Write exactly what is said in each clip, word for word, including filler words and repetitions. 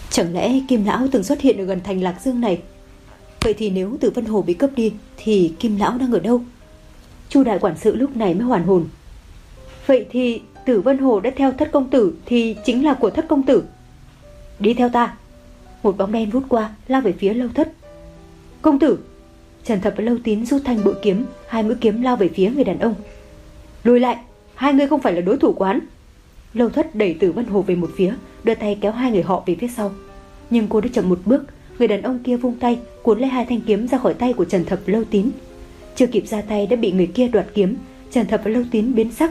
Chẳng lẽ Kim Lão từng xuất hiện ở gần thành Lạc Dương này? Vậy thì nếu Tử Vân Hồ bị cướp đi thì Kim Lão đang ở đâu? Chu đại quản sự lúc này mới hoàn hồn. Vậy thì Tử Vân Hồ đã theo Thất công tử thì chính là của Thất công tử. Đi theo ta. Một bóng đen vút qua lao về phía Lâu Thất. Công tử! Trần Thập và Lâu Tín rút thanh bội kiếm, hai mũi kiếm lao về phía người đàn ông. Lùi lại, hai người không phải là đối thủ của hắn. Lâu Thất đẩy Tử Vân Hồ về một phía, đưa tay kéo hai người họ về phía sau. Nhưng cô đã chậm một bước, người đàn ông kia vung tay cuốn lấy hai thanh kiếm ra khỏi tay của Trần Thập và Lâu Tín. Chưa kịp ra tay đã bị người kia đoạt kiếm. Trần Thập và Lâu Tín biến sắc.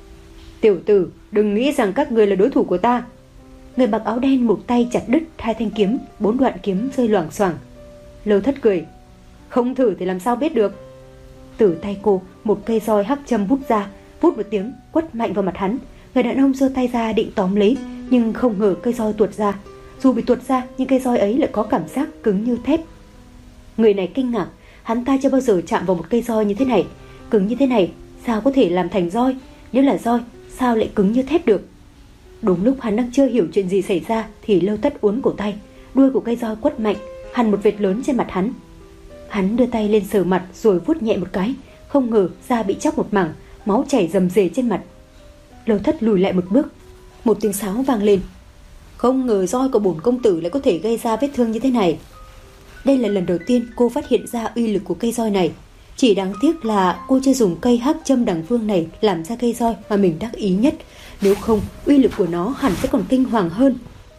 Tiểu tử, đừng nghĩ rằng các người là đối thủ của ta. Người mặc áo đen một tay chặt đứt hai thanh kiếm, bốn đoạn kiếm rơi loảng xoảng. Lâu Thất cười. Không thử thì làm sao biết được. Từ tay cô, một cây roi hắc châm vút ra, vút một tiếng quất mạnh vào mặt hắn. Người đàn ông giơ tay ra định tóm lấy, nhưng không ngờ cây roi tuột ra. Dù bị tuột ra nhưng cây roi ấy lại có cảm giác cứng như thép. Người này kinh ngạc, hắn ta chưa bao giờ chạm vào một cây roi như thế này. Cứng như thế này sao có thể làm thành roi? Nếu là roi sao lại cứng như thép được? Đúng lúc hắn đang chưa hiểu chuyện gì xảy ra thì Lâu Thất uốn cổ tay, đuôi của cây roi quất mạnh, hằn một vệt lớn trên mặt hắn. Hắn đưa tay lên sờ mặt rồi vuốt nhẹ một cái, không ngờ da bị chóc một mảng, máu chảy rầm rề trên mặt. Lâu Thất lùi lại một bước. Một tiếng sáo vang lên. Không ngờ roi của bổn công tử lại có thể gây ra vết thương như thế này. Đây là lần đầu tiên cô phát hiện ra uy lực của cây roi này. Chỉ đáng tiếc là cô chưa dùng cây hắc châm đằng vương này làm ra cây roi mà mình đắc ý nhất. Nếu không, uy lực của nó hẳn sẽ còn kinh hoàng hơn.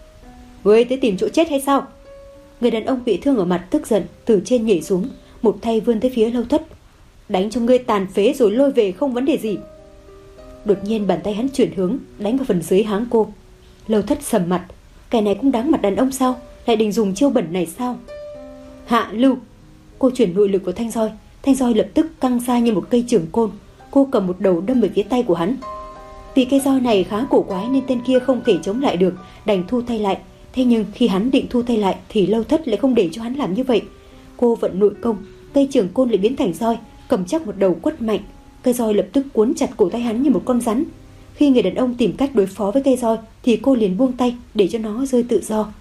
Ngươi tới tìm chỗ chết hay sao? Người đàn ông bị thương ở mặt tức giận, từ trên nhảy xuống, một tay vươn tới phía Lâu Thất. Đánh cho ngươi tàn phế rồi lôi về không vấn đề gì. Đột nhiên bàn tay hắn chuyển hướng, đánh vào phần dưới háng cô. Lâu Thất sầm mặt. Kẻ này cũng đáng mặt đàn ông sao? Lại định dùng chiêu bẩn này sao? Hạ lưu! Cô chuyển nội lực vào thanh roi. Thanh roi lập tức căng ra như một cây chưởng côn. Cô cầm một đầu đâm về phía tay của hắn. Vì cây roi này khá cổ quái nên tên kia không thể chống lại được, đành thu tay lại. Thế nhưng khi hắn định thu tay lại thì Lâu Thất lại không để cho hắn làm như vậy. Cô vận nội công, cây chưởng côn lại biến thành roi, cầm chắc một đầu quất mạnh. Cây roi lập tức cuốn chặt cổ tay hắn như một con rắn. Khi người đàn ông tìm cách đối phó với cây roi thì cô liền buông tay để cho nó rơi tự do.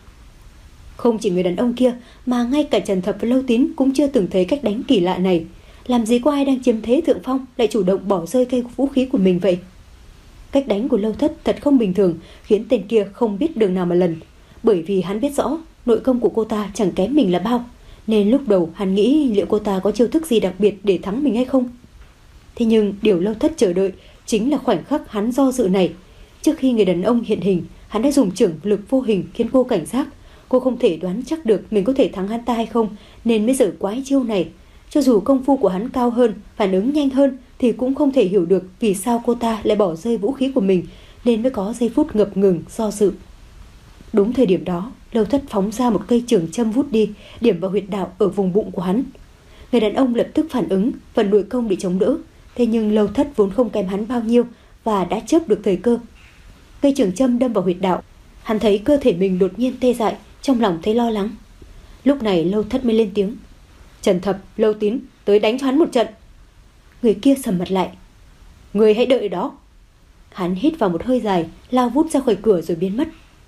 Không chỉ người đàn ông kia mà ngay cả Trần Thập và Lâu Tín cũng chưa từng thấy cách đánh kỳ lạ này. Làm gì có ai đang chiếm thế thượng phong lại chủ động bỏ rơi cây vũ khí của mình vậy? Cách đánh của Lâu Thất thật không bình thường, khiến tên kia không biết đường nào mà lần. Bởi vì hắn biết rõ nội công của cô ta chẳng kém mình là bao, nên lúc đầu hắn nghĩ liệu cô ta có chiêu thức gì đặc biệt để thắng mình hay không. Thế nhưng điều Lâu Thất chờ đợi chính là khoảnh khắc hắn do dự này. Trước khi người đàn ông hiện hình, hắn đã dùng chưởng lực vô hình khiến cô cảnh giác. Cô không thể đoán chắc được mình có thể thắng hắn ta hay không, nên mới giở quái chiêu này. Cho dù công phu của hắn cao hơn, phản ứng nhanh hơn thì cũng không thể hiểu được vì sao cô ta lại bỏ rơi vũ khí của mình, nên mới có giây phút ngập ngừng do dự. Đúng thời điểm đó, Lâu Thất phóng ra một cây chưởng châm vút đi, điểm vào huyệt đạo ở vùng bụng của hắn. Người đàn ông lập tức phản ứng, phần nội công bị chống đỡ. Thế nhưng Lâu Thất vốn không kém hắn bao nhiêu và đã chớp được thời cơ. Cây chưởng châm đâm vào huyệt đạo. Hắn thấy cơ thể mình đột nhiên tê dại, trong lòng thấy lo lắng. Lúc này Lâu Thất mới lên tiếng. Trần Thập, Lâu Tín, tới đánh cho hắn một trận. Người kia sầm mặt lại. Người hãy đợi đó. Hắn hít vào một hơi dài, lao vút ra khỏi cửa rồi biến mất.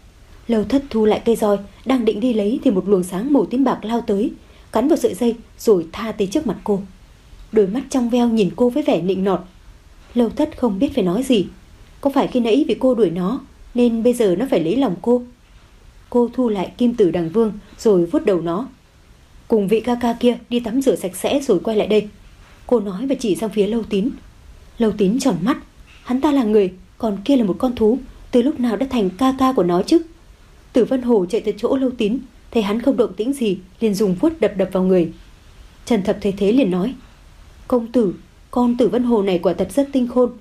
Lâu Thất thu lại cây roi, đang định đi lấy thì một luồng sáng màu tím bạc lao tới, cắn vào sợi dây rồi tha tới trước mặt cô. Đôi mắt trong veo nhìn cô với vẻ nịnh nọt. Lâu Thất không biết phải nói gì. Có phải khi nãy vì cô đuổi nó nên bây giờ nó phải lấy lòng cô? Cô thu lại kim tử đằng vương rồi vuốt đầu nó. Cùng vị ca ca kia đi tắm rửa sạch sẽ rồi quay lại đây. Cô nói và chỉ sang phía Lâu Tín. Lâu Tín tròn mắt. Hắn ta là người, còn kia là một con thú. Từ lúc nào đã thành ca ca của nó chứ? Tử Vân Hồ chạy tới chỗ Lâu Tín, thấy hắn không động tĩnh gì liền dùng vuốt đập đập vào người. Trần Thập thấy thế liền nói. Công tử, con Tử Vân Hồ này quả thật rất tinh khôn.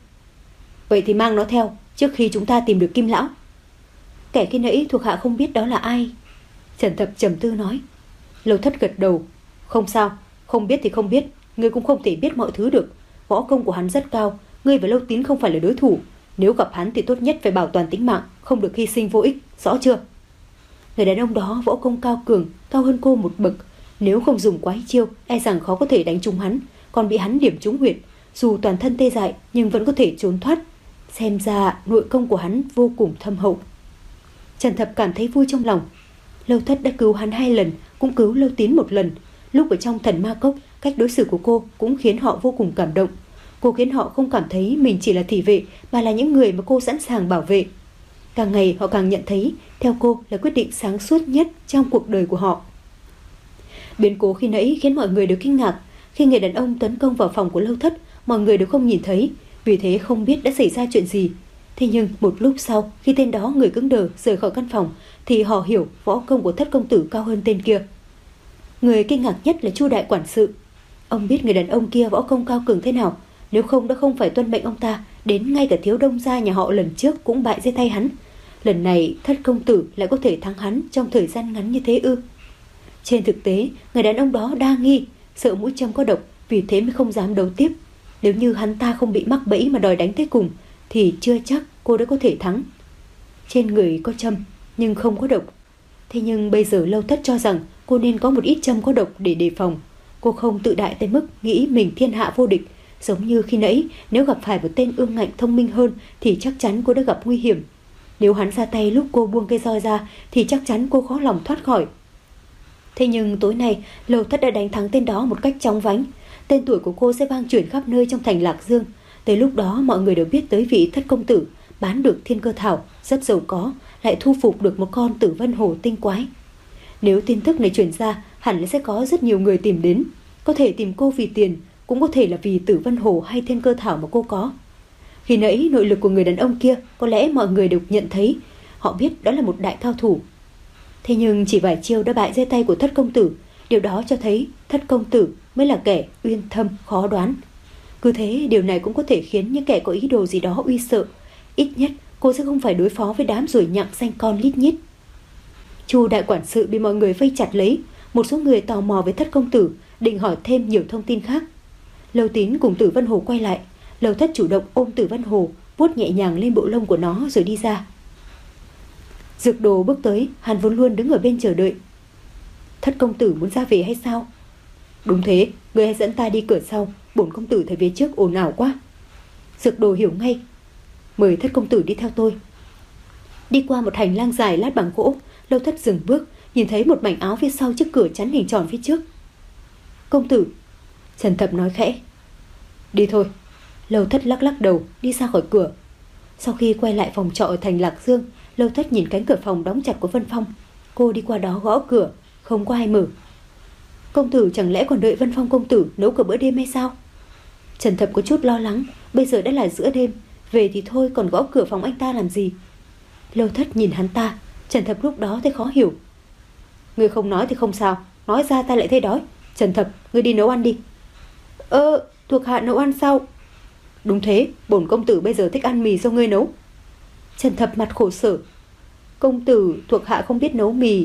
Vậy thì mang nó theo trước khi chúng ta tìm được Kim Lão. Kẻ khi nãy thuộc hạ không biết đó là ai. Trần Thập trầm tư nói. Lâu Thất gật đầu. Không sao, không biết thì không biết, ngươi cũng không thể biết mọi thứ được. Võ công của hắn rất cao, ngươi và Lâu Tín không phải là đối thủ. Nếu gặp hắn thì tốt nhất phải bảo toàn tính mạng, không được hy sinh vô ích, rõ chưa? Người đàn ông đó võ công cao cường, cao hơn cô một bậc. Nếu không dùng quái chiêu, e rằng khó có thể đánh trúng hắn, còn bị hắn điểm trúng huyệt. Dù toàn thân tê dại nhưng vẫn có thể trốn thoát. Xem ra nội công của hắn vô cùng thâm hậu. Trần Thập cảm thấy vui trong lòng. Lâu Thất đã cứu hắn hai lần, cũng cứu Lâu Tín một lần. Lúc ở trong Thần Ma Cốc, cách đối xử của cô cũng khiến họ vô cùng cảm động. Cô khiến họ không cảm thấy mình chỉ là thị vệ, mà là những người mà cô sẵn sàng bảo vệ. Càng ngày họ càng nhận thấy theo cô là quyết định sáng suốt nhất trong cuộc đời của họ. Biến cố khi nãy khiến mọi người đều kinh ngạc. Khi người đàn ông tấn công vào phòng của Lâu Thất, mọi người đều không nhìn thấy, vì thế không biết đã xảy ra chuyện gì. Thế nhưng một lúc sau, khi tên đó người cứng đờ rời khỏi căn phòng, thì họ hiểu võ công của Thất công tử cao hơn tên kia. Người kinh ngạc nhất là Chu đại quản sự. Ông biết người đàn ông kia võ công cao cường thế nào, nếu không đã không phải tuân mệnh ông ta, đến ngay cả thiếu đông gia nhà họ lần trước cũng bại dưới tay hắn. Lần này Thất công tử lại có thể thắng hắn trong thời gian ngắn như thế ư? Trên thực tế, người đàn ông đó đa nghi, sợ mũi châm có độc, vì thế mới không dám đấu tiếp. Nếu như hắn ta không bị mắc bẫy mà đòi đánh tới cùng, thì chưa chắc cô đã có thể thắng. Trên người có châm nhưng không có độc. Thế nhưng bây giờ Lâu Thất cho rằng cô nên có một ít châm có độc để đề phòng. Cô không tự đại tới mức nghĩ mình thiên hạ vô địch. Giống như khi nãy, nếu gặp phải một tên ương ngạnh thông minh hơn thì chắc chắn cô đã gặp nguy hiểm. Nếu hắn ra tay lúc cô buông cây roi ra thì chắc chắn cô khó lòng thoát khỏi. Thế nhưng tối nay, Lâu Thất đã đánh thắng tên đó một cách chóng vánh. Tên tuổi của cô sẽ vang chuyển khắp nơi trong thành Lạc Dương. Tới lúc đó mọi người đều biết tới vị Thất công tử bán được thiên cơ thảo, rất giàu có, lại thu phục được một con Tử Vân Hổ tinh quái. Nếu tin tức này truyền ra, hẳn là sẽ có rất nhiều người tìm đến. Có thể tìm cô vì tiền, cũng có thể là vì Tử Vân Hổ hay thiên cơ thảo mà cô có. Khi nãy nội lực của người đàn ông kia có lẽ mọi người đều nhận thấy. Họ biết đó là một đại cao thủ. Thế nhưng chỉ vài chiêu đã bại dưới tay của Thất công tử. Điều đó cho thấy Thất công tử mới là kẻ uyên thâm khó đoán. Cứ thế điều này cũng có thể khiến những kẻ có ý đồ gì đó uy sợ. Ít nhất cô sẽ không phải đối phó với đám ruồi nhặng xanh con lít nhít. Chu đại quản sự bị mọi người vây chặt lấy. Một số người tò mò với Thất công tử, định hỏi thêm nhiều thông tin khác. Lâu Tín cùng Tử Vân Hồ quay lại. Lâu Thất chủ động ôm Tử Vân Hồ, vuốt nhẹ nhàng lên bộ lông của nó rồi đi ra. Dược Đồ bước tới, hắn vốn luôn đứng ở bên chờ đợi. Thất công tử muốn ra về hay sao? Đúng thế, người hãy dẫn ta đi cửa sau, bổn công tử thấy phía trước ồn ào quá. Dược Đồ hiểu ngay. Mời Thất công tử đi theo tôi. Đi qua một hành lang dài lát bằng gỗ, Lâu Thất dừng bước, nhìn thấy một mảnh áo phía sau trước cửa chắn hình tròn phía trước. Công tử, Trần Thập nói khẽ. Đi thôi. Lâu Thất lắc lắc đầu, đi ra khỏi cửa. Sau khi quay lại phòng trọ ở thành Lạc Dương, Lâu Thất nhìn cánh cửa phòng đóng chặt của Vân Phong. Cô đi qua đó gõ cửa, không có ai mở. Công tử chẳng lẽ còn đợi Vân Phong công tử nấu cả bữa đêm hay sao? Trần Thập có chút lo lắng. Bây giờ đã là giữa đêm, về thì thôi, còn gõ cửa phòng anh ta làm gì? Lâu Thất nhìn hắn ta. Trần Thập lúc đó thấy khó hiểu. Ngươi không nói thì không sao, nói ra ta lại thấy đói. Trần Thập, ngươi đi nấu ăn đi. Ơ, thuộc hạ nấu ăn sao? Đúng thế, bổn công tử bây giờ thích ăn mì do ngươi nấu. Trần Thập mặt khổ sở. Công tử, thuộc hạ không biết nấu mì.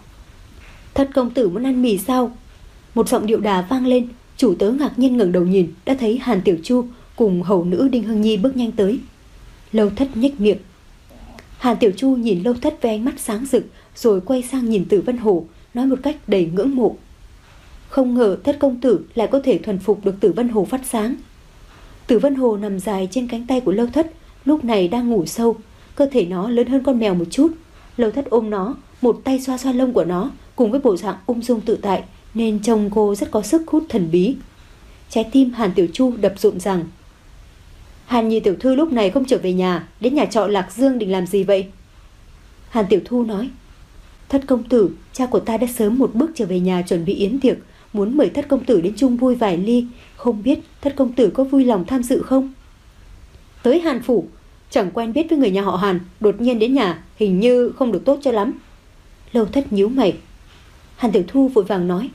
Thất công tử muốn ăn mì sao? Một giọng điệu đà vang lên. Chủ tớ ngạc nhiên ngẩng đầu nhìn, đã thấy Hàn Tiểu Chu cùng hầu nữ Đinh Hương Nhi bước nhanh tới. Lâu Thất nhếch miệng. Hàn Tiểu Chu nhìn Lâu Thất với ánh mắt sáng rực, rồi quay sang nhìn Tử Vân Hồ, nói một cách đầy ngưỡng mộ. Không ngờ Thất công tử lại có thể thuần phục được Tử Vân Hồ phát sáng. Tử Vân Hồ nằm dài trên cánh tay của Lâu Thất, lúc này đang ngủ sâu. Cơ thể nó lớn hơn con mèo một chút. Lâu Thất ôm nó, một tay xoa xoa lông của nó, cùng với bộ dạng ung dung tự tại, nên trông cô rất có sức hút thần bí. Trái tim Hàn Tiểu Chu đập rộn ràng. Hàn Nhi tiểu thư lúc này không trở về nhà, đến nhà trọ Lạc Dương định làm gì vậy? Hàn Tiểu Thu nói. Thất công tử, cha của ta đã sớm một bước trở về nhà chuẩn bị yến tiệc, muốn mời Thất công tử đến chung vui vài ly, không biết Thất công tử có vui lòng tham dự không? Tới Hàn phủ, chẳng quen biết với người nhà họ Hàn, đột nhiên đến nhà, hình như không được tốt cho lắm. Lâu Thất nhíu mày. Hàn Tiểu Thu vội vàng nói.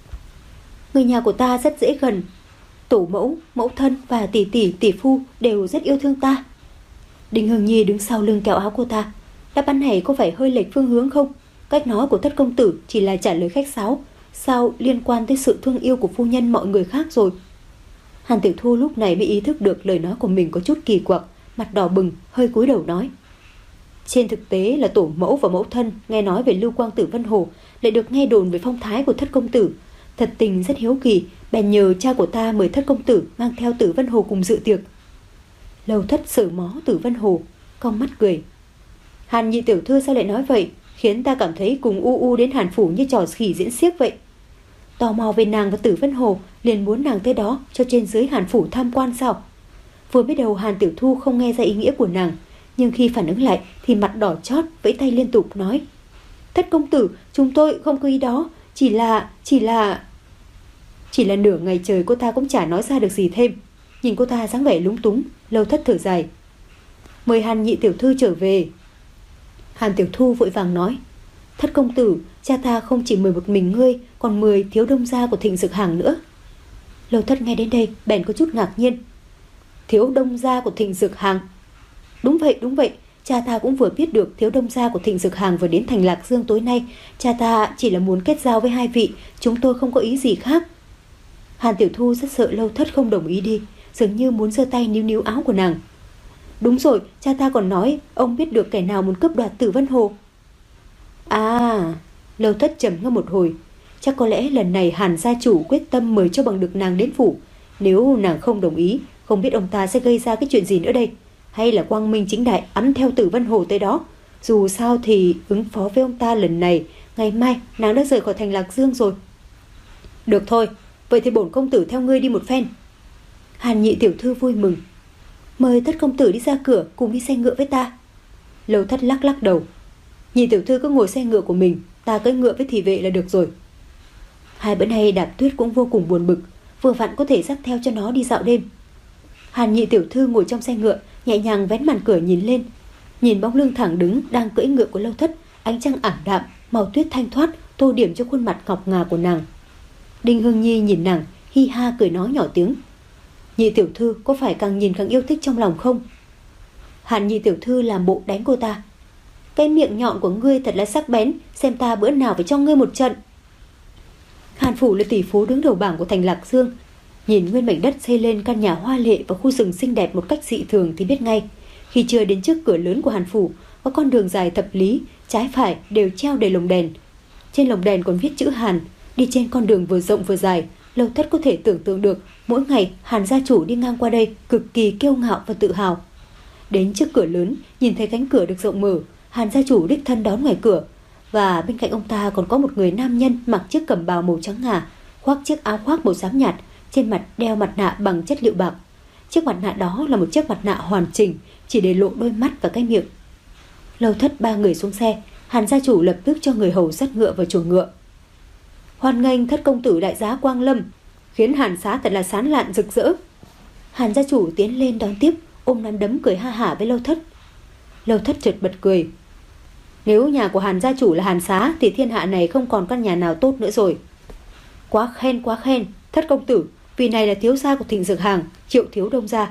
Người nhà của ta rất dễ gần, tổ mẫu, mẫu thân và tỷ tỷ tỷ phu đều rất yêu thương ta. Đinh Hương Nhi đứng sau lưng kéo áo cô ta. Đáp án này có phải hơi lệch phương hướng không? Cách nói của Thất công tử chỉ là trả lời khách sáo, sao liên quan tới sự thương yêu của phu nhân mọi người khác rồi? Hàn Tiểu Thu lúc này mới ý thức được lời nói của mình có chút kỳ quặc, mặt đỏ bừng, hơi cúi đầu nói. Trên thực tế là tổ mẫu và mẫu thân nghe nói về Lưu Quang Tử Vân Hồ, lại được nghe đồn về phong thái của Thất công tử. Thật tình rất hiếu kỳ, bèn nhờ cha của ta mời Thất công tử mang theo Tử Vân Hồ cùng dự tiệc. Lâu Thất sờ mó Tử Vân Hồ, cong mắt cười. Hàn nhị tiểu thư sao lại nói vậy? khiến ta cảm thấy cùng u u đến Hàn phủ như trò khỉ diễn xiếc vậy. Tò mò về nàng và Tử Vân Hồ, liền muốn nàng tới đó cho trên dưới Hàn phủ tham quan sao? Vừa biết đầu Hàn Tiểu Thu không nghe ra ý nghĩa của nàng, nhưng khi phản ứng lại thì mặt đỏ chót, vẫy tay liên tục nói: Thất công tử, chúng tôi không có ý đó, chỉ là, chỉ là... Chỉ là nửa ngày trời cô ta cũng chả nói ra được gì thêm. Nhìn cô ta dáng vẻ lúng túng, Lâu Thất thở dài: Mời Hàn nhị tiểu thư trở về. Hàn Tiểu Thu vội vàng nói: Thất công tử, cha ta không chỉ mời một mình ngươi, còn mời thiếu đông gia của Thịnh Dực Hàng nữa. Lâu Thất nghe đến đây bèn có chút ngạc nhiên. Thiếu đông gia của Thịnh Dực Hàng? Đúng vậy, đúng vậy, cha ta cũng vừa biết được thiếu đông gia của Thịnh Dực Hàng vừa đến thành Lạc Dương tối nay. Cha ta chỉ là muốn kết giao với hai vị, chúng tôi không có ý gì khác. Hàn Tiểu Thu rất sợ Lâu Thất không đồng ý đi, dường như muốn giơ tay níu níu áo của nàng. Đúng rồi, cha ta còn nói ông biết được kẻ nào muốn cướp đoạt Tử Vân Hồ. À, Lâu Thất trầm ngâm một hồi. Chắc có lẽ lần này Hàn gia chủ quyết tâm mời cho bằng được nàng đến phủ. Nếu nàng không đồng ý, không biết ông ta sẽ gây ra cái chuyện gì nữa đây. Hay là quang minh chính đại ẵm theo Tử Vân Hồ tới đó. Dù sao thì ứng phó với ông ta lần này, ngày mai nàng đã rời khỏi thành Lạc Dương rồi. Được thôi, vậy thì bổn công tử theo ngươi đi một phen. Hàn nhị tiểu thư vui mừng: Mời Thất công tử đi ra cửa cùng đi xe ngựa với ta. Lâu Thất lắc lắc đầu: Nhị tiểu thư cứ ngồi xe ngựa của mình, ta cưỡi ngựa với thị vệ là được rồi. Hai bữa nay Đạp Tuyết cũng vô cùng buồn bực, vừa vặn có thể dắt theo cho nó đi dạo đêm. Hàn nhị tiểu thư ngồi trong xe ngựa, nhẹ nhàng vén màn cửa nhìn lên, nhìn bóng lưng thẳng đứng đang cưỡi ngựa của Lâu Thất. Ánh trăng ảm đạm, màu tuyết thanh thoát tô điểm cho khuôn mặt ngọc ngà của nàng. Đinh Hương Nhi nhìn nàng, hi ha cười nói nhỏ tiếng: Nhị tiểu thư có phải càng nhìn càng yêu thích trong lòng không? Hàn nhị tiểu thư làm bộ đánh cô ta: Cái miệng nhọn của ngươi thật là sắc bén, xem ta bữa nào phải cho ngươi một trận. Hàn phủ là tỷ phú đứng đầu bảng của thành Lạc Dương, nhìn nguyên mảnh đất xây lên căn nhà hoa lệ và khu rừng xinh đẹp một cách dị thường thì biết ngay. Khi chưa đến trước cửa lớn của Hàn phủ, có con đường dài thập lý, trái phải đều treo đầy lồng đèn. Trên lồng đèn còn viết chữ Hàn. Đi trên con đường vừa rộng vừa dài, Lâu Thất có thể tưởng tượng được mỗi ngày Hàn gia chủ đi ngang qua đây cực kỳ kiêu ngạo và tự hào. Đến trước cửa lớn, nhìn thấy cánh cửa được rộng mở, Hàn gia chủ đích thân đón ngoài cửa, và bên cạnh ông ta còn có một người nam nhân mặc chiếc cẩm bào màu trắng ngà, khoác chiếc áo khoác màu xám nhạt, trên mặt đeo mặt nạ bằng chất liệu bạc. Chiếc mặt nạ đó là một chiếc mặt nạ hoàn chỉnh, chỉ để lộ đôi mắt và cái miệng. Lâu Thất ba người xuống xe, Hàn gia chủ lập tức cho người hầu dắt ngựa vào chuồng ngựa. Hoan nghênh Thất công tử đại giá quang lâm, khiến Hàn xá thật là sán lạn rực rỡ. Hàn gia chủ tiến lên đón tiếp, ôm nắm đấm cười ha hả với Lâu Thất. Lâu Thất chợt bật cười: Nếu nhà của Hàn gia chủ là Hàn xá thì thiên hạ này không còn căn nhà nào tốt nữa rồi. Quá khen, quá khen, Thất công tử, vì này là thiếu gia của Thịnh Dực Hàng, Triệu thiếu đông gia.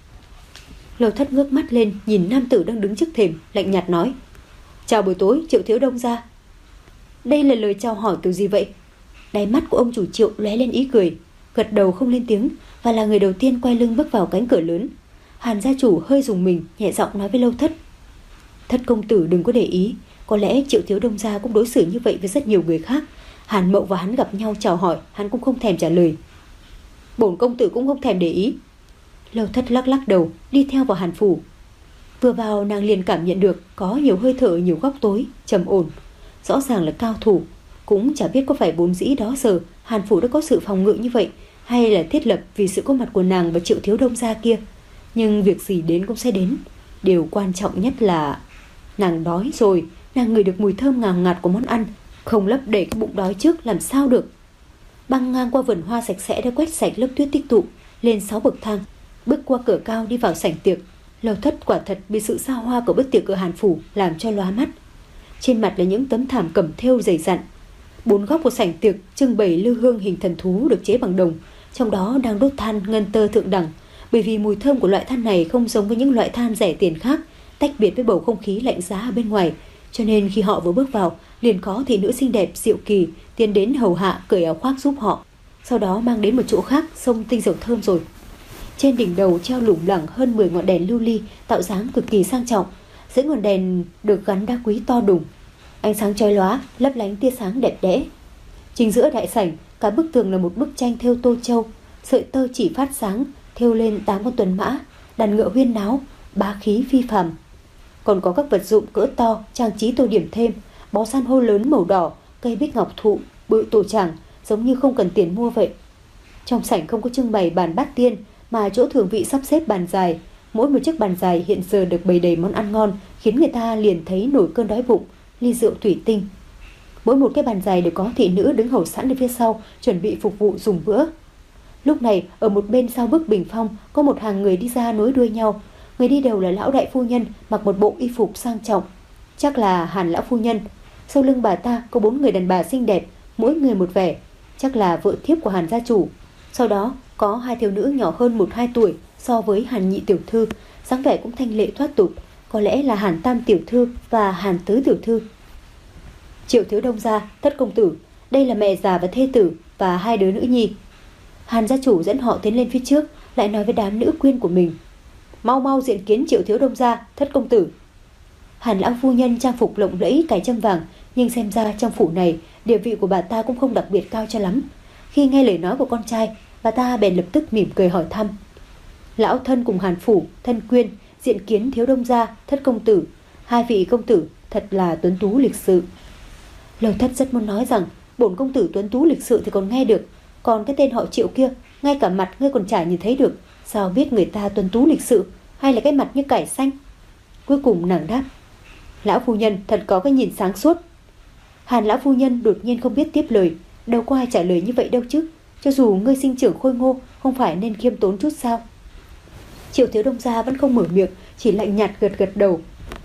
Lâu Thất ngước mắt lên nhìn nam tử đang đứng trước thềm, lạnh nhạt nói: Chào buổi tối, Triệu thiếu đông gia. Đây là lời chào hỏi kiểu gì vậy? Đáy mắt của ông chủ Triệu lóe lên ý cười, gật đầu không lên tiếng, và là người đầu tiên quay lưng bước vào cánh cửa lớn. Hàn gia chủ hơi rùng mình, nhẹ giọng nói với Lâu Thất: Thất công tử đừng có để ý, có lẽ Triệu thiếu đông gia cũng đối xử như vậy với rất nhiều người khác. Hàn Mậu và hắn gặp nhau chào hỏi, hắn cũng không thèm trả lời. Bổn công tử cũng không thèm để ý. Lâu Thất lắc lắc đầu, đi theo vào Hàn phủ. Vừa vào nàng liền cảm nhận được có nhiều hơi thở, nhiều góc tối trầm ổn, rõ ràng là cao thủ. Cũng chả biết có phải vốn dĩ đó giờ Hàn phủ đã có sự phòng ngự như vậy, hay là thiết lập vì sự có mặt của nàng và Triệu thiếu đông gia kia. Nhưng việc gì đến cũng sẽ đến. Điều quan trọng nhất là nàng đói rồi. Nàng ngửi được mùi thơm ngào ngạt của món ăn, không lấp đầy cái bụng đói trước làm sao được. Băng ngang qua vườn hoa sạch sẽ đã quét sạch lớp tuyết tích tụ, lên sáu bậc thang, bước qua cửa cao đi vào sảnh tiệc. Lâu Thất quả thật bị sự xa hoa của bữa tiệc ở Hàn phủ làm cho lóa mắt. Trên mặt là những tấm thảm cẩm thêu dày dặn. Bốn góc của sảnh tiệc trưng bày lư hương hình thần thú được chế bằng đồng, trong đó đang đốt than ngân tơ thượng đẳng. Bởi vì mùi thơm của loại than này không giống với những loại than rẻ tiền khác, tách biệt với bầu không khí lạnh giá ở bên ngoài, cho nên khi họ vừa bước vào, liền có thị nữ xinh đẹp Diệu Kỳ tiến đến hầu hạ cởi áo khoác giúp họ, sau đó mang đến một chỗ khác xông tinh dầu thơm rồi. Trên đỉnh đầu treo lủng lẳng hơn mười ngọn đèn lưu ly tạo dáng cực kỳ sang trọng. Giữa ngọn đèn được gắn đá quý to đùng, ánh sáng chói lóa lấp lánh tia sáng đẹp đẽ. Chính giữa đại sảnh, cả bức tường là một bức tranh thêu tô châu, sợi tơ chỉ phát sáng thêu lên tám con tuần mã, đàn ngựa huyên náo, bá khí phi phàm. Còn có các vật dụng cỡ to trang trí tô điểm thêm, bó san hô lớn màu đỏ, cây bích ngọc thụ, bự tổ tràng, giống như không cần tiền mua vậy. Trong sảnh không có trưng bày bàn bát tiên, mà chỗ thường vị sắp xếp bàn dài. Mỗi một chiếc bàn dài hiện giờ được bày đầy món ăn ngon, khiến người ta liền thấy nổi cơn đói bụng. Ly rượu thủy tinh. Mỗi một cái bàn dài đều có thị nữ đứng hầu sẵn ở phía sau, chuẩn bị phục vụ dùng bữa. Lúc này, ở một bên sau bức bình phong, có một hàng người đi ra nối đuôi nhau. Người đi đầu là lão đại phu nhân, mặc một bộ y phục sang trọng, chắc là Hàn lão phu nhân. Sau lưng bà ta có bốn người đàn bà xinh đẹp, mỗi người một vẻ, chắc là vợ thiếp của Hàn gia chủ. Sau đó có hai thiếu nữ nhỏ hơn một hai tuổi so với Hàn nhị tiểu thư, dáng vẻ cũng thanh lệ thoát tục, có lẽ là Hàn tam tiểu thư và Hàn tứ tiểu thư. Triệu thiếu đông gia, thất công tử, đây là mẹ già và thê tử và hai đứa nữ nhi. Hàn gia chủ dẫn họ tiến lên phía trước, lại nói với đám nữ quyên của mình: mau mau diện kiến Triệu thiếu đông gia, thất công tử. Hàn lão phu nhân trang phục lộng lẫy cài châm vàng, nhưng xem ra trong phủ này địa vị của bà ta cũng không đặc biệt cao cho lắm. Khi nghe lời nói của con trai, bà ta bèn lập tức mỉm cười hỏi thăm: lão thân cùng Hàn phủ, thân quyên diện kiến thiếu đông gia, thất công tử. Hai vị công tử thật là tuấn tú lịch sự. Lâu thất rất muốn nói rằng bổn công tử tuấn tú lịch sự thì còn nghe được, còn cái tên họ Triệu kia, ngay cả mặt ngươi còn chả nhìn thấy được, sao biết người ta tuấn tú lịch sự, hay là cái mặt như cải xanh. Cuối cùng nàng đáp: lão phu nhân thật có cái nhìn sáng suốt. Hàn lão phu nhân đột nhiên không biết tiếp lời, đâu có ai trả lời như vậy đâu chứ. Cho dù ngươi sinh trưởng khôi ngô, không phải nên khiêm tốn chút sao? Triệu thiếu đông gia vẫn không mở miệng, chỉ lạnh nhạt gật gật đầu.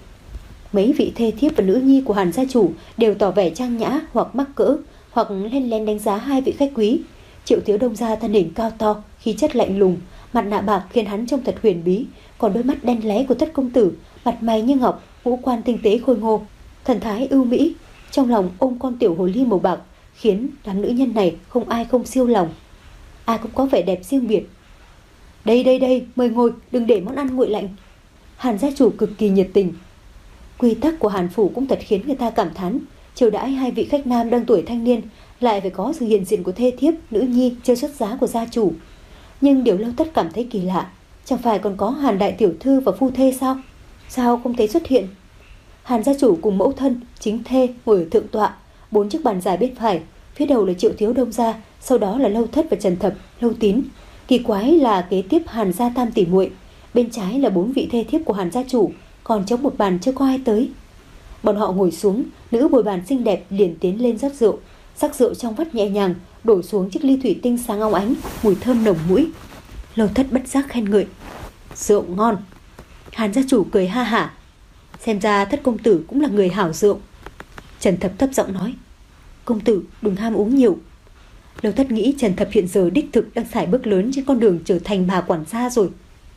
Mấy vị thê thiếp và nữ nhi của Hàn gia chủ đều tỏ vẻ trang nhã hoặc mắc cỡ, hoặc len lén đánh giá hai vị khách quý. Triệu thiếu đông gia thân hình cao to, khí chất lạnh lùng, mặt nạ bạc khiến hắn trông thật huyền bí, còn đôi mắt đen lé của thất công tử, mặt mày như ngọc, ngũ quan tinh tế khôi ngô, thần thái ưu mỹ, trong lòng ôm con tiểu hồ ly màu bạc, khiến đám nữ nhân này không ai không siêu lòng. Ai cũng có vẻ đẹp riêng biệt. Đây đây đây, mời ngồi, đừng để món ăn nguội lạnh. Hàn gia chủ cực kỳ nhiệt tình. Quy tắc của Hàn phủ cũng thật khiến người ta cảm thán, chiều đãi hai vị khách nam đang tuổi thanh niên, lại phải có sự hiện diện của thê thiếp, nữ nhi chơi xuất giá của gia chủ. Nhưng điều Lâu Tất cảm thấy kỳ lạ, chẳng phải còn có Hàn đại tiểu thư và phu thê sao? Sao không thấy xuất hiện? Hàn gia chủ cùng mẫu thân, chính thê ngồi ở thượng tọa, bốn chiếc bàn dài bên phải, phía đầu là Triệu thiếu đông gia, sau đó là Lâu Thất và Trần Thập, Lâu Tín. Kỳ quái là kế tiếp Hàn gia tam tỷ muội, bên trái là bốn vị thê thiếp của Hàn gia chủ, còn trống một bàn chưa có ai tới. Bọn họ ngồi xuống, nữ bồi bàn xinh đẹp liền tiến lên rót rượu, sắc rượu trong vắt nhẹ nhàng đổ xuống chiếc ly thủy tinh sáng óng ánh, mùi thơm nồng mũi. Lâu Thất bất giác khen ngợi: rượu ngon. Hàn gia chủ cười ha hả: xem ra thất công tử cũng là người hảo rượu. Trần Thập thấp giọng nói: công tử đừng ham uống nhiều. Lâu Thất nghĩ Trần Thập hiện giờ đích thực đang sải bước lớn trên con đường trở thành bà quản gia rồi.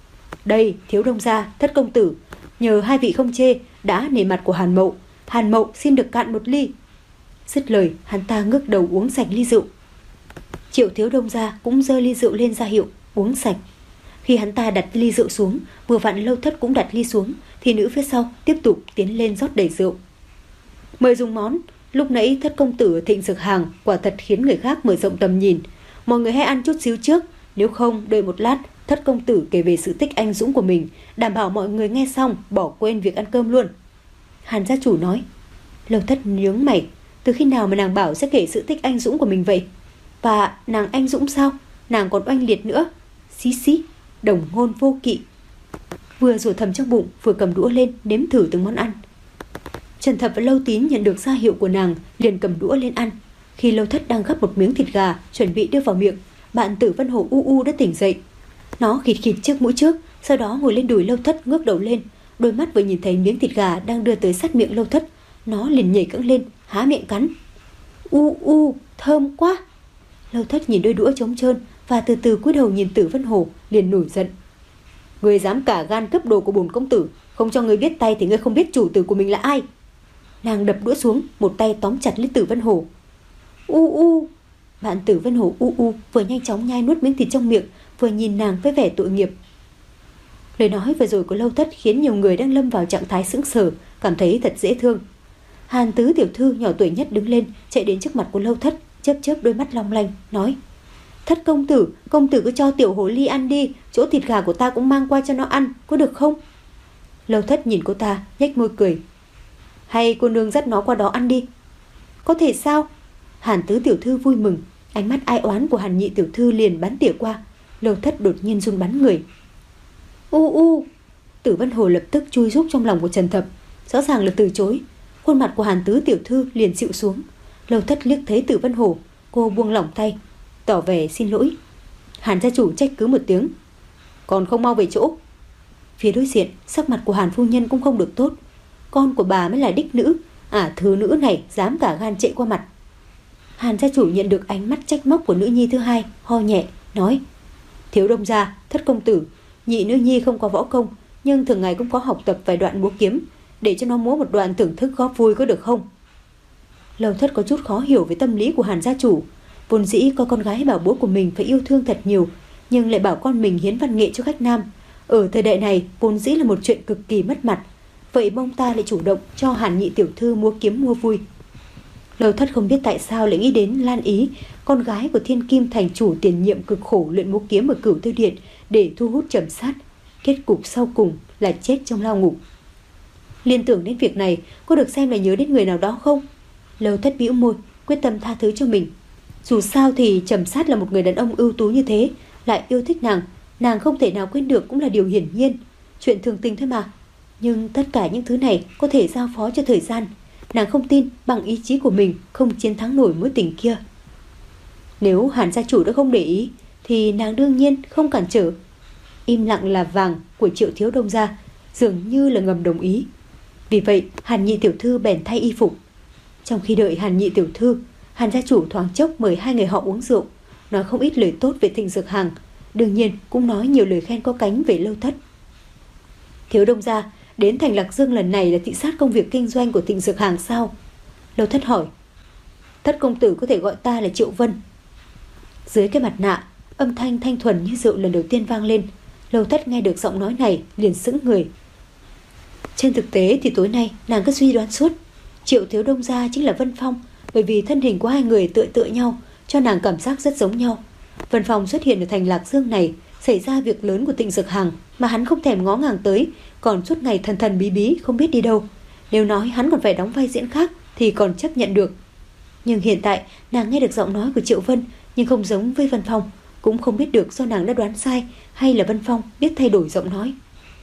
Đây, thiếu đông gia, thất công tử, nhờ hai vị không chê, đã nể mặt của Hàn Mậu, Hàn Mậu xin được cạn một ly. Dứt lời, hắn ta ngước đầu uống sạch ly rượu. Triệu thiếu đông gia cũng giơ ly rượu lên ra hiệu uống sạch. Khi hắn ta đặt ly rượu xuống, vừa vặn Lâu Thất cũng đặt ly xuống, thì nữ phía sau tiếp tục tiến lên rót đầy rượu. Mời dùng món. Lúc nãy thất công tử thịnh dược hàng quả thật khiến người khác mở rộng tầm nhìn. Mọi người hãy ăn chút xíu trước, nếu không đợi một lát thất công tử kể về sự tích anh dũng của mình, đảm bảo mọi người nghe xong bỏ quên việc ăn cơm luôn. Hàn gia chủ nói. Lâu Thất nhướng mày, từ khi nào mà nàng bảo sẽ kể sự tích anh dũng của mình vậy? Và nàng anh dũng sao? Nàng còn oanh liệt nữa. Xí xí, đồng ngôn vô kỵ. Vừa rủa thầm trong bụng, vừa cầm đũa lên nếm thử từng món ăn. Trần Thập và Lâu Tín nhận được ra hiệu của nàng, liền cầm đũa lên ăn. Khi Lâu Thất đang gắp một miếng thịt gà chuẩn bị đưa vào miệng, bạn Tử Vân Hồ u u đã tỉnh dậy. Nó khịt khịt trước mũi trước, sau đó ngồi lên đùi Lâu Thất ngước đầu lên, đôi mắt vừa nhìn thấy miếng thịt gà đang đưa tới sát miệng Lâu Thất, nó liền nhảy cẫng lên, há miệng cắn. U u, thơm quá. Lâu Thất nhìn đôi đũa trống trơn và từ từ cúi đầu nhìn Tử Vân Hồ, liền nổi giận. Ngươi dám cả gan cướp đồ của bổn công tử, không cho ngươi biết tay thì ngươi không biết chủ tử của mình là ai. Nàng đập đũa xuống, một tay tóm chặt lấy Tử Vân Hồ. U u. Bạn Tử Vân Hồ u u vừa nhanh chóng nhai nuốt miếng thịt trong miệng, vừa nhìn nàng với vẻ tội nghiệp. Lời nói vừa rồi của Lâu Thất khiến nhiều người đang lâm vào trạng thái sững sờ cảm thấy thật dễ thương. Hàn tứ tiểu thư nhỏ tuổi nhất đứng lên, chạy đến trước mặt của Lâu Thất, chớp chớp đôi mắt long lanh, nói: Thất công tử, công tử cứ cho tiểu hồ ly ăn đi, chỗ thịt gà của ta cũng mang qua cho nó ăn, có được không? Lâu Thất nhìn cô ta, nhếch môi cười. Hay cô nương dắt nó qua đó ăn đi. Có thể sao? Hàn tứ tiểu thư vui mừng, ánh mắt ai oán của Hàn nhị tiểu thư liền bắn tỉa qua. Lâu Thất đột nhiên run bắn người. U u. Tử Vân Hồ lập tức chui rúc trong lòng của Trần Thập, rõ ràng là từ chối. Khuôn mặt của Hàn tứ tiểu thư liền dịu xuống. Lâu Thất liếc thấy Tử Vân Hồ, cô buông lỏng tay, tỏ vẻ xin lỗi. Hàn gia chủ trách cứ một tiếng. Còn không mau về chỗ. Phía đối diện, sắc mặt của Hàn phu nhân cũng không được tốt. Con của bà mới là đích nữ, ả thứ nữ này dám cả gan trệ qua mặt. Hàn gia chủ nhận được ánh mắt trách móc của nữ nhi thứ hai, ho nhẹ, nói: Thiếu Đông gia, Thất công tử, nhị nữ nhi không có võ công, nhưng thường ngày cũng có học tập vài đoạn múa kiếm, để cho nó múa một đoạn thưởng thức góp vui có được không? Lâu Thất có chút khó hiểu về tâm lý của Hàn gia chủ. Vốn dĩ coi con gái bảo bố của mình phải yêu thương thật nhiều, nhưng lại bảo con mình hiến văn nghệ cho khách nam. Ở thời đại này vốn dĩ là một chuyện cực kỳ mất mặt. Vậy mong ta lại chủ động cho Hàn nhị tiểu thư múa kiếm mua vui. Lâu Thất không biết tại sao lại nghĩ đến Lan Ý, con gái của Thiên Kim thành chủ tiền nhiệm cực khổ luyện múa kiếm ở Cửu Tiêu Điện để thu hút Trầm Sát. Kết cục sau cùng là chết trong lao ngục. Liên tưởng đến việc này, cô được xem là nhớ đến người nào đó không? Lâu Thất bĩu môi, quyết tâm tha thứ cho mình. Dù sao thì Trầm Sát là một người đàn ông ưu tú như thế, lại yêu thích nàng, nàng không thể nào quên được cũng là điều hiển nhiên. Chuyện thường tình thôi mà. Nhưng tất cả những thứ này có thể giao phó cho thời gian. Nàng không tin bằng ý chí của mình không chiến thắng nổi mối tình kia. Nếu Hàn gia chủ đã không để ý thì nàng đương nhiên không cản trở. Im lặng là vàng của Triệu thiếu đông gia dường như là ngầm đồng ý. Vì vậy Hàn nhị tiểu thư bèn thay y phục. Trong khi đợi Hàn nhị tiểu thư, Hàn gia chủ thoáng chốc mời hai người họ uống rượu, nói không ít lời tốt về Thịnh Dược Hàng, đương nhiên cũng nói nhiều lời khen có cánh về Lâu Thất. Thiếu đông gia, đến thành Lạc Dương lần này là thị sát công việc kinh doanh của Thịnh Dược Hàng sao? Lâu Thất hỏi. Thất công tử có thể gọi ta là Triệu Vân. Dưới cái mặt nạ, âm thanh thanh thuần như rượu lần đầu tiên vang lên. Lâu Thất nghe được giọng nói này liền sững người. Trên thực tế thì tối nay nàng cứ suy đoán suốt, Triệu thiếu đông gia chính là Vân Phong, bởi vì thân hình của hai người tựa tựa nhau, cho nàng cảm giác rất giống nhau. Vân Phong xuất hiện ở thành Lạc Dương này, xảy ra việc lớn của Thịnh Dược Hàng mà hắn không thèm ngó ngàng tới, còn suốt ngày thần thần bí bí không biết đi đâu. Nếu nói hắn còn phải đóng vai diễn khác thì còn chấp nhận được. Nhưng hiện tại nàng nghe được giọng nói của Triệu Vân, nhưng không giống với Vân Phong, cũng không biết được do nàng đã đoán sai hay là Vân Phong biết thay đổi giọng nói.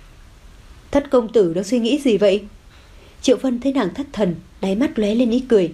Thất công tử đang suy nghĩ gì vậy? Triệu Vân thấy nàng thất thần, đáy mắt lóe lên ý cười.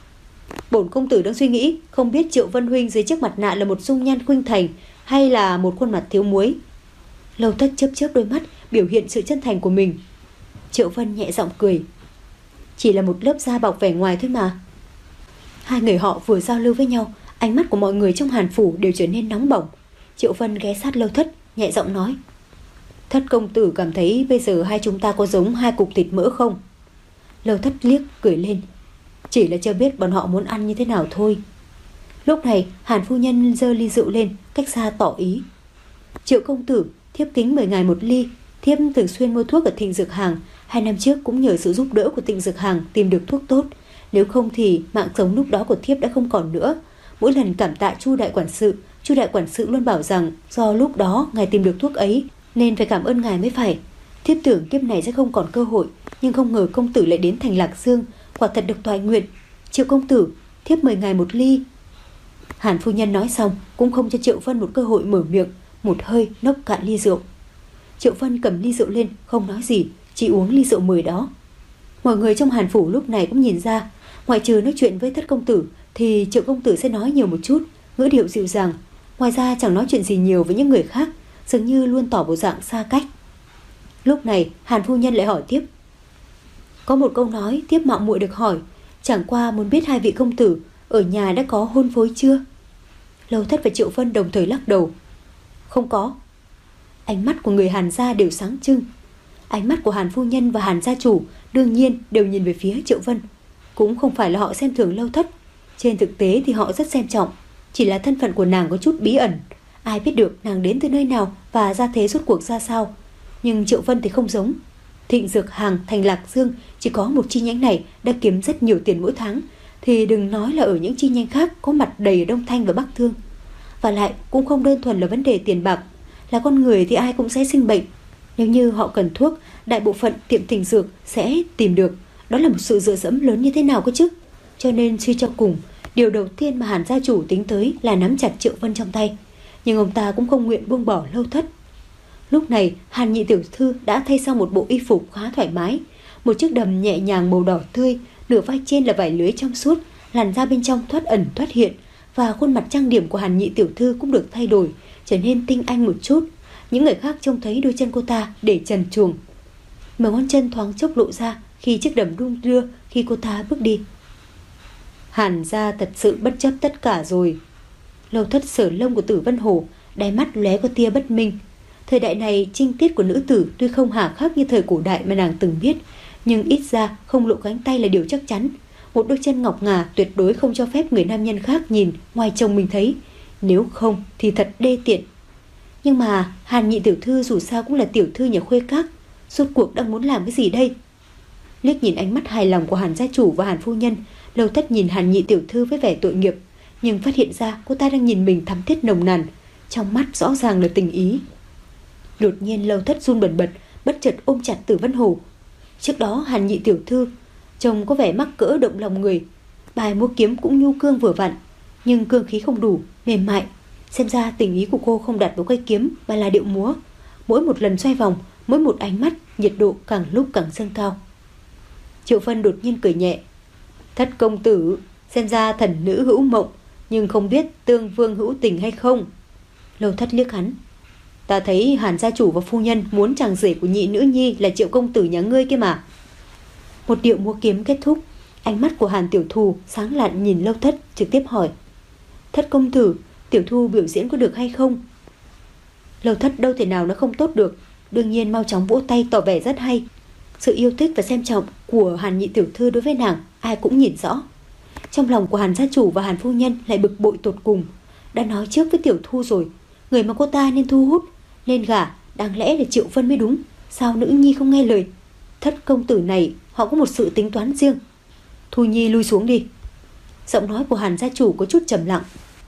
Bổn công tử đang suy nghĩ, không biết Triệu Vân huynh dưới chiếc mặt nạ là một dung nhan khuynh thành hay là một khuôn mặt thiếu muối. Lâu Thất chớp chớp đôi mắt, biểu hiện sự chân thành của mình. Triệu Vân nhẹ giọng cười. Chỉ là một lớp da bọc vẻ ngoài thôi mà. Hai người họ vừa giao lưu với nhau, ánh mắt của mọi người trong Hàn phủ đều trở nên nóng bỏng. Triệu Vân ghé sát Lâu Thất, nhẹ giọng nói. Thất công tử cảm thấy bây giờ hai chúng ta có giống hai cục thịt mỡ không? Lâu Thất liếc cười lên. Chỉ là chưa biết bọn họ muốn ăn như thế nào thôi. Lúc này Hàn phu nhân giơ ly rượu lên, cách xa tỏ ý. Triệu công tử, thiếp kính mời ngài một ly. Thiếp thường xuyên mua thuốc ở Thịnh Dược Hàng, hai năm trước cũng nhờ sự giúp đỡ của Thịnh Dược Hàng tìm được thuốc tốt. Nếu không thì mạng sống lúc đó của thiếp đã không còn nữa. Mỗi lần cảm tạ Chu đại quản sự, Chu đại quản sự luôn bảo rằng do lúc đó ngài tìm được thuốc ấy nên phải cảm ơn ngài mới phải. Thiếp tưởng kiếp này sẽ không còn cơ hội, nhưng không ngờ công tử lại đến thành Lạc Dương, quả thật được toại nguyện. Triệu công tử, thiếp mời ngài một ly. Hàn phu nhân nói xong cũng không cho Triệu Vân một cơ hội mở miệng, một hơi nốc cạn ly rượu. Triệu Vân cầm ly rượu lên, không nói gì, chỉ uống ly rượu mời đó. Mọi người trong Hàn phủ lúc này cũng nhìn ra, ngoại trừ nói chuyện với Thất công tử thì Triệu công tử sẽ nói nhiều một chút, ngữ điệu dịu dàng. Ngoài ra chẳng nói chuyện gì nhiều với những người khác, dường như luôn tỏ bộ dạng xa cách. Lúc này Hàn phu nhân lại hỏi tiếp. Có một câu nói tiếp mạo muội được hỏi, chẳng qua muốn biết hai vị công tử ở nhà đã có hôn phối chưa? Lâu Thất và Triệu Vân đồng thời lắc đầu. Không có. Ánh mắt của người Hàn gia đều sáng trưng. Ánh mắt của Hàn phu nhân và Hàn gia chủ đương nhiên đều nhìn về phía Triệu Vân. Cũng không phải là họ xem thường Lâu Thất, trên thực tế thì họ rất xem trọng. Chỉ là thân phận của nàng có chút bí ẩn, ai biết được nàng đến từ nơi nào và gia thế rốt cuộc ra sao. Nhưng Triệu Vân thì không giống. Thịnh Dược Hàng thành Lạc Dương chỉ có một chi nhánh này đã kiếm rất nhiều tiền mỗi tháng, thì đừng nói là ở những chi nhánh khác có mặt đầy ở Đông Thanh và Bắc Thương. Và lại cũng không đơn thuần là vấn đề tiền bạc, là con người thì ai cũng sẽ sinh bệnh. Nếu như họ cần thuốc, đại bộ phận tiệm thịnh dược sẽ tìm được, đó là một sự dựa dẫm lớn như thế nào cơ chứ. Cho nên suy cho cùng, điều đầu tiên mà Hàn gia chủ tính tới là nắm chặt Triệu Vân trong tay. Nhưng ông ta cũng không nguyện buông bỏ Lâu Thất. Lúc này Hàn nhị tiểu thư đã thay sang một bộ y phục khá thoải mái, một chiếc đầm nhẹ nhàng màu đỏ tươi, nửa vai trên là vải lưới trong suốt, làn da bên trong thoát ẩn thoát hiện, và khuôn mặt trang điểm của Hàn nhị tiểu thư cũng được thay đổi, trở nên tinh anh một chút. Những người khác trông thấy đôi chân cô ta để trần truồng, mà ngón chân thoáng chốc lộ ra khi chiếc đầm đung đưa khi cô ta bước đi. Hàn gia thật sự bất chấp tất cả rồi. Lâu Thất sờ lông của Tử Vân Hồ, đáy mắt lóe có tia bất minh. Thời đại này trinh tiết của nữ tử tuy không hà khắc như thời cổ đại mà nàng từng biết, nhưng ít ra không lộ cánh tay là điều chắc chắn. Một đôi chân ngọc ngà tuyệt đối không cho phép người nam nhân khác nhìn ngoài chồng mình thấy, nếu không thì thật đê tiện. Nhưng mà Hàn nhị tiểu thư dù sao cũng là tiểu thư nhà Khuê Các, rốt cuộc đang muốn làm cái gì đây? Liếc nhìn ánh mắt hài lòng của Hàn gia chủ và Hàn phu nhân, Lâu Thất nhìn Hàn nhị tiểu thư với vẻ tội nghiệp, nhưng phát hiện ra cô ta đang nhìn mình thắm thiết nồng nàn, trong mắt rõ ràng là tình ý. Đột nhiên Lâu Thất run bần bật, bất chợt ôm chặt Tử Vân Hồ. Trước đó Hàn nhị tiểu thư trông có vẻ mắc cỡ động lòng người, bài múa kiếm cũng nhu cương vừa vặn, nhưng cương khí không đủ, mềm mại. Xem ra tình ý của cô không đặt vào cây kiếm mà là điệu múa. Mỗi một lần xoay vòng, mỗi một ánh mắt, nhiệt độ càng lúc càng dâng cao. Triệu Vân đột nhiên cười nhẹ. Thất công tử, xem ra thần nữ hữu mộng, nhưng không biết tương vương hữu tình hay không. Lâu Thất liếc hắn. Ta thấy Hàn gia chủ và phu nhân muốn chàng rể của nhị nữ nhi là Triệu công tử nhà ngươi kia mà. Một điệu múa kiếm kết thúc, ánh mắt của Hàn tiểu thù sáng lạn nhìn Lâu Thất, trực tiếp hỏi. Thất công tử, tiểu thu biểu diễn có được hay không? Lâu Thất đâu thể nào nó không tốt được, đương nhiên mau chóng vỗ tay tỏ vẻ rất hay. Sự yêu thích và xem trọng của Hàn nhị tiểu thư đối với nàng ai cũng nhìn rõ. Trong lòng của Hàn gia chủ và Hàn phu nhân lại bực bội tột cùng. Đã nói trước với tiểu thu rồi, người mà cô ta nên thu hút, nên gả, đáng lẽ là Triệu Vân mới đúng. Sao nữ nhi không nghe lời? Thất công tử này họ có một sự tính toán riêng. Thu nhi lui xuống đi. Giọng nói của Hàn gia chủ có chút trầm lặng.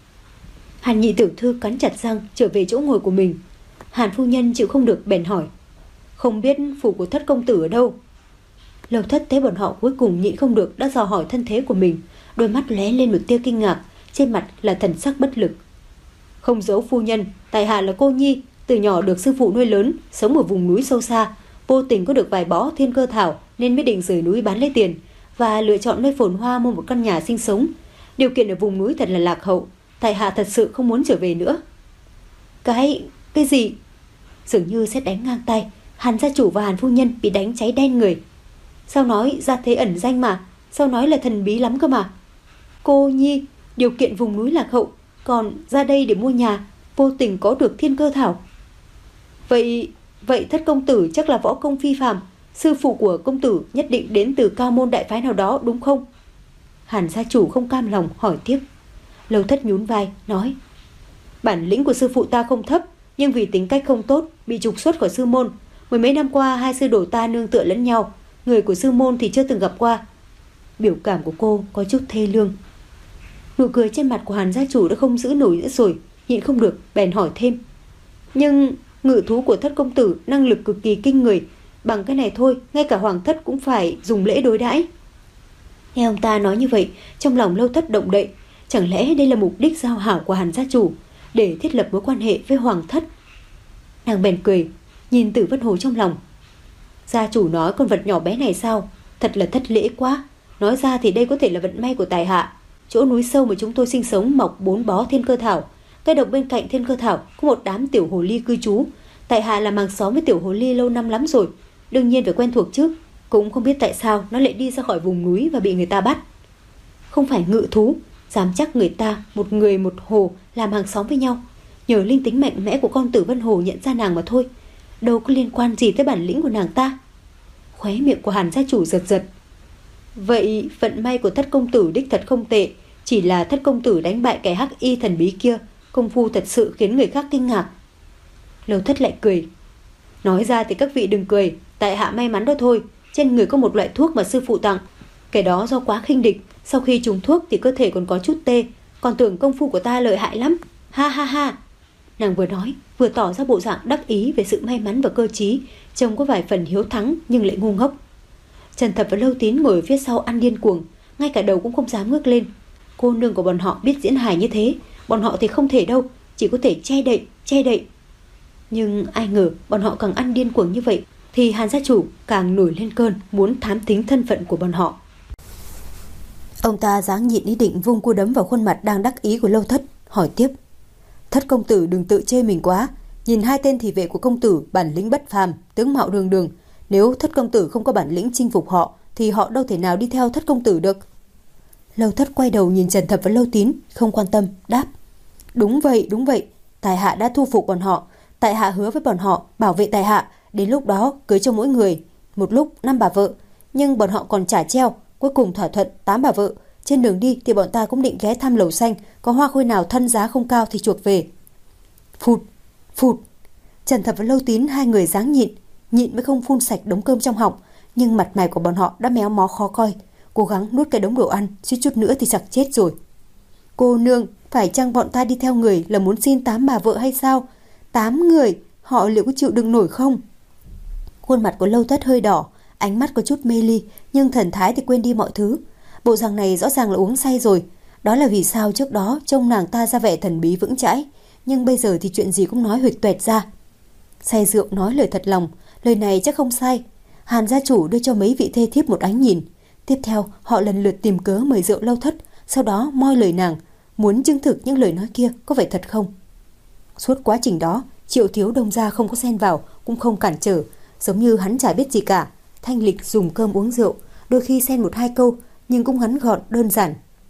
Hàn nhị tiểu thư cắn chặt răng trở về chỗ ngồi của mình. Hàn phu nhân chịu không được bèn hỏi. Không biết phủ của Thất công tử ở đâu? Lâu Thất thấy bọn họ cuối cùng nhịn không được đã dò hỏi thân thế của mình, đôi mắt lóe lên một tia kinh ngạc, trên mặt là thần sắc bất lực. Không giấu phu nhân, tại hạ là cô nhi, từ nhỏ được sư phụ nuôi lớn, sống ở vùng núi sâu xa, vô tình có được vài bó thiên cơ thảo nên mới định rời núi bán lấy tiền và lựa chọn nơi phồn hoa mua một căn nhà sinh sống. Điều kiện ở vùng núi thật là lạc hậu, tại hạ thật sự không muốn trở về nữa. Cái... cái gì? Dường như sét đánh ngang tay, Hàn gia chủ và Hàn phu nhân bị đánh cháy đen người. Sao nói ra thế ẩn danh mà, sao nói là thần bí lắm cơ mà. Cô nhi, điều kiện vùng núi lạc hậu, còn ra đây để mua nhà, vô tình có được thiên cơ thảo. Vậy, vậy Thất công tử chắc là võ công phi phàm, sư phụ của công tử nhất định đến từ cao môn đại phái nào đó đúng không? Hàn gia chủ không cam lòng hỏi tiếp. Lâu Thất nhún vai, nói. Bản lĩnh của sư phụ ta không thấp, nhưng vì tính cách không tốt, bị trục xuất khỏi sư môn. Mười mấy năm qua hai sư đồ ta nương tựa lẫn nhau, người của sư môn thì chưa từng gặp qua. Biểu cảm của cô có chút thê lương. Nụ cười trên mặt của Hàn gia chủ đã không giữ nổi nữa rồi, nhịn không được bèn hỏi thêm. Nhưng ngự thú của Thất công tử năng lực cực kỳ kinh người, bằng cái này thôi ngay cả hoàng thất cũng phải dùng lễ đối đãi. Nghe ông ta nói như vậy, trong lòng Lâu Thất động đậy. Chẳng lẽ đây là mục đích giao hảo của Hàn gia chủ, để thiết lập mối quan hệ với hoàng thất? Nàng bèn cười, nhìn Tử Vân Hồ trong lòng. Gia chủ nói con vật nhỏ bé này sao? Thật là thất lễ quá. Nói ra thì đây có thể là vận may của tài hạ. Chỗ núi sâu mà chúng tôi sinh sống mọc bốn bó thiên cơ thảo. Cái độc bên cạnh thiên cơ thảo có một đám tiểu hồ ly cư trú. Tại hạ là hàng xóm với tiểu hồ ly lâu năm lắm rồi, đương nhiên phải quen thuộc chứ. Cũng không biết tại sao nó lại đi ra khỏi vùng núi và bị người ta bắt. Không phải ngự thú, dám chắc người ta một người một hồ làm hàng xóm với nhau. Nhờ linh tính mạnh mẽ của con Tử Vân Hồ nhận ra nàng mà thôi, đâu có liên quan gì tới bản lĩnh của nàng ta. Khóe miệng của Hàn gia chủ giật giật. Vậy vận may của Thất công tử đích thật không tệ, chỉ là Thất công tử đánh bại kẻ hắc y thần bí kia, công phu thật sự khiến người khác kinh ngạc. Lâu Thất lại cười. Nói ra thì các vị đừng cười, tại hạ may mắn đó thôi. Trên người có một loại thuốc mà sư phụ tặng, kẻ đó do quá khinh địch, sau khi trúng thuốc thì cơ thể còn có chút tê, còn tưởng công phu của ta lợi hại lắm. Ha ha ha. Nàng vừa nói vừa tỏ ra bộ dạng đắc ý về sự may mắn và cơ trí, trông có vài phần hiếu thắng nhưng lại ngu ngốc. Trần Thập và Lâu Tín ngồi phía sau ăn điên cuồng, ngay cả đầu cũng không dám ngước lên. Cô nương của bọn họ biết diễn hài như thế, bọn họ thì không thể đâu, chỉ có thể che đậy, che đậy. Nhưng ai ngờ bọn họ càng ăn điên cuồng như vậy thì Hàn gia chủ càng nổi lên cơn muốn thám thính thân phận của bọn họ. Ông ta dáng nhịn ý định vung cú đấm vào khuôn mặt đang đắc ý của Lâu Thất, hỏi tiếp: Thất công tử đừng tự chê mình quá, nhìn hai tên thị vệ của công tử bản lĩnh bất phàm, tướng mạo đường đường, nếu Thất công tử không có bản lĩnh chinh phục họ thì họ đâu thể nào đi theo Thất công tử được. Lâu Thất quay đầu nhìn Trần Thập và Lâu Tín, không quan tâm, đáp: Đúng vậy, đúng vậy, tại hạ đã thu phục bọn họ, tại hạ hứa với bọn họ bảo vệ tại hạ, đến lúc đó cưới cho mỗi người một lúc năm bà vợ, nhưng bọn họ còn trả treo, cuối cùng thỏa thuận tám bà vợ. Trên đường đi thì bọn ta cũng định ghé thăm lầu xanh, có hoa khôi nào thân giá không cao thì chuộc về. Phụt, phụt. Trần Thập và Lâu Tín hai người dáng nhịn, nhịn mới không phun sạch đống cơm trong họng, nhưng mặt mày của bọn họ đã méo mó khó coi, cố gắng nuốt cái đống đồ ăn, suýt chút nữa thì sặc chết rồi. Cô nương, phải chăng bọn ta đi theo người là muốn xin tám bà vợ hay sao? Tám người, họ liệu có chịu đựng nổi không? Khuôn mặt của Lâu Thất hơi đỏ, ánh mắt có chút mê ly, nhưng thần thái thì quên đi mọi thứ. Bộ dạng này rõ ràng là uống say rồi. Đó là vì sao trước đó trông nàng ta ra vẻ thần bí vững chãi, nhưng bây giờ thì chuyện gì cũng nói huỵch toẹt ra. Say rượu nói lời thật lòng, lời này chắc không sai. Hàn gia chủ đưa cho mấy vị thê thiếp một ánh nhìn. Tiếp theo họ lần lượt tìm cớ mời rượu Lâu Thất, sau đó moi lời nàng, muốn chứng thực những lời nói kia có phải thật không. Suốt quá trình đó, Triệu Thiếu Đông gia không có xen vào, cũng không cản trở, giống như hắn chả biết gì cả. Thanh lịch dùng cơm uống rượu, đôi khi xen một hai câu, nhưng cũng ngắn gọn đơn giản.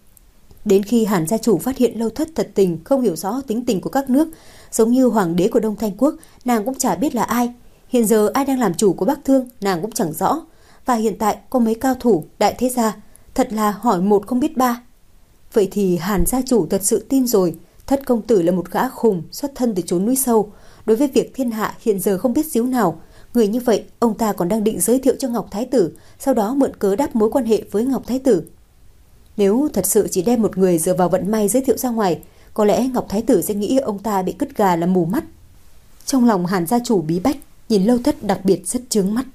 Đến khi Hàn gia chủ phát hiện Lâu Thất thật tình không hiểu rõ tính tình của các nước, giống như hoàng đế của Đông Thanh Quốc, nàng cũng chả biết là ai. Hiện giờ ai đang làm chủ của Bắc Thương, nàng cũng chẳng rõ. Và hiện tại có mấy cao thủ đại thế gia, thật là hỏi một không biết ba. Vậy thì Hàn gia chủ thật sự tin rồi, Thất công tử là một gã khùng xuất thân từ chốn núi sâu. Đối với việc thiên hạ hiện giờ không biết xíu nào, người như vậy ông ta còn đang định giới thiệu cho Ngọc Thái tử, sau đó mượn cớ đáp mối quan hệ với Ngọc Thái tử. Nếu thật sự chỉ đem một người dựa vào vận may giới thiệu ra ngoài, có lẽ Ngọc Thái tử sẽ nghĩ ông ta bị cứt gà làm mù mắt. Trong lòng Hàn gia chủ bí bách, nhìn Lâu Thất đặc biệt rất chướng mắt.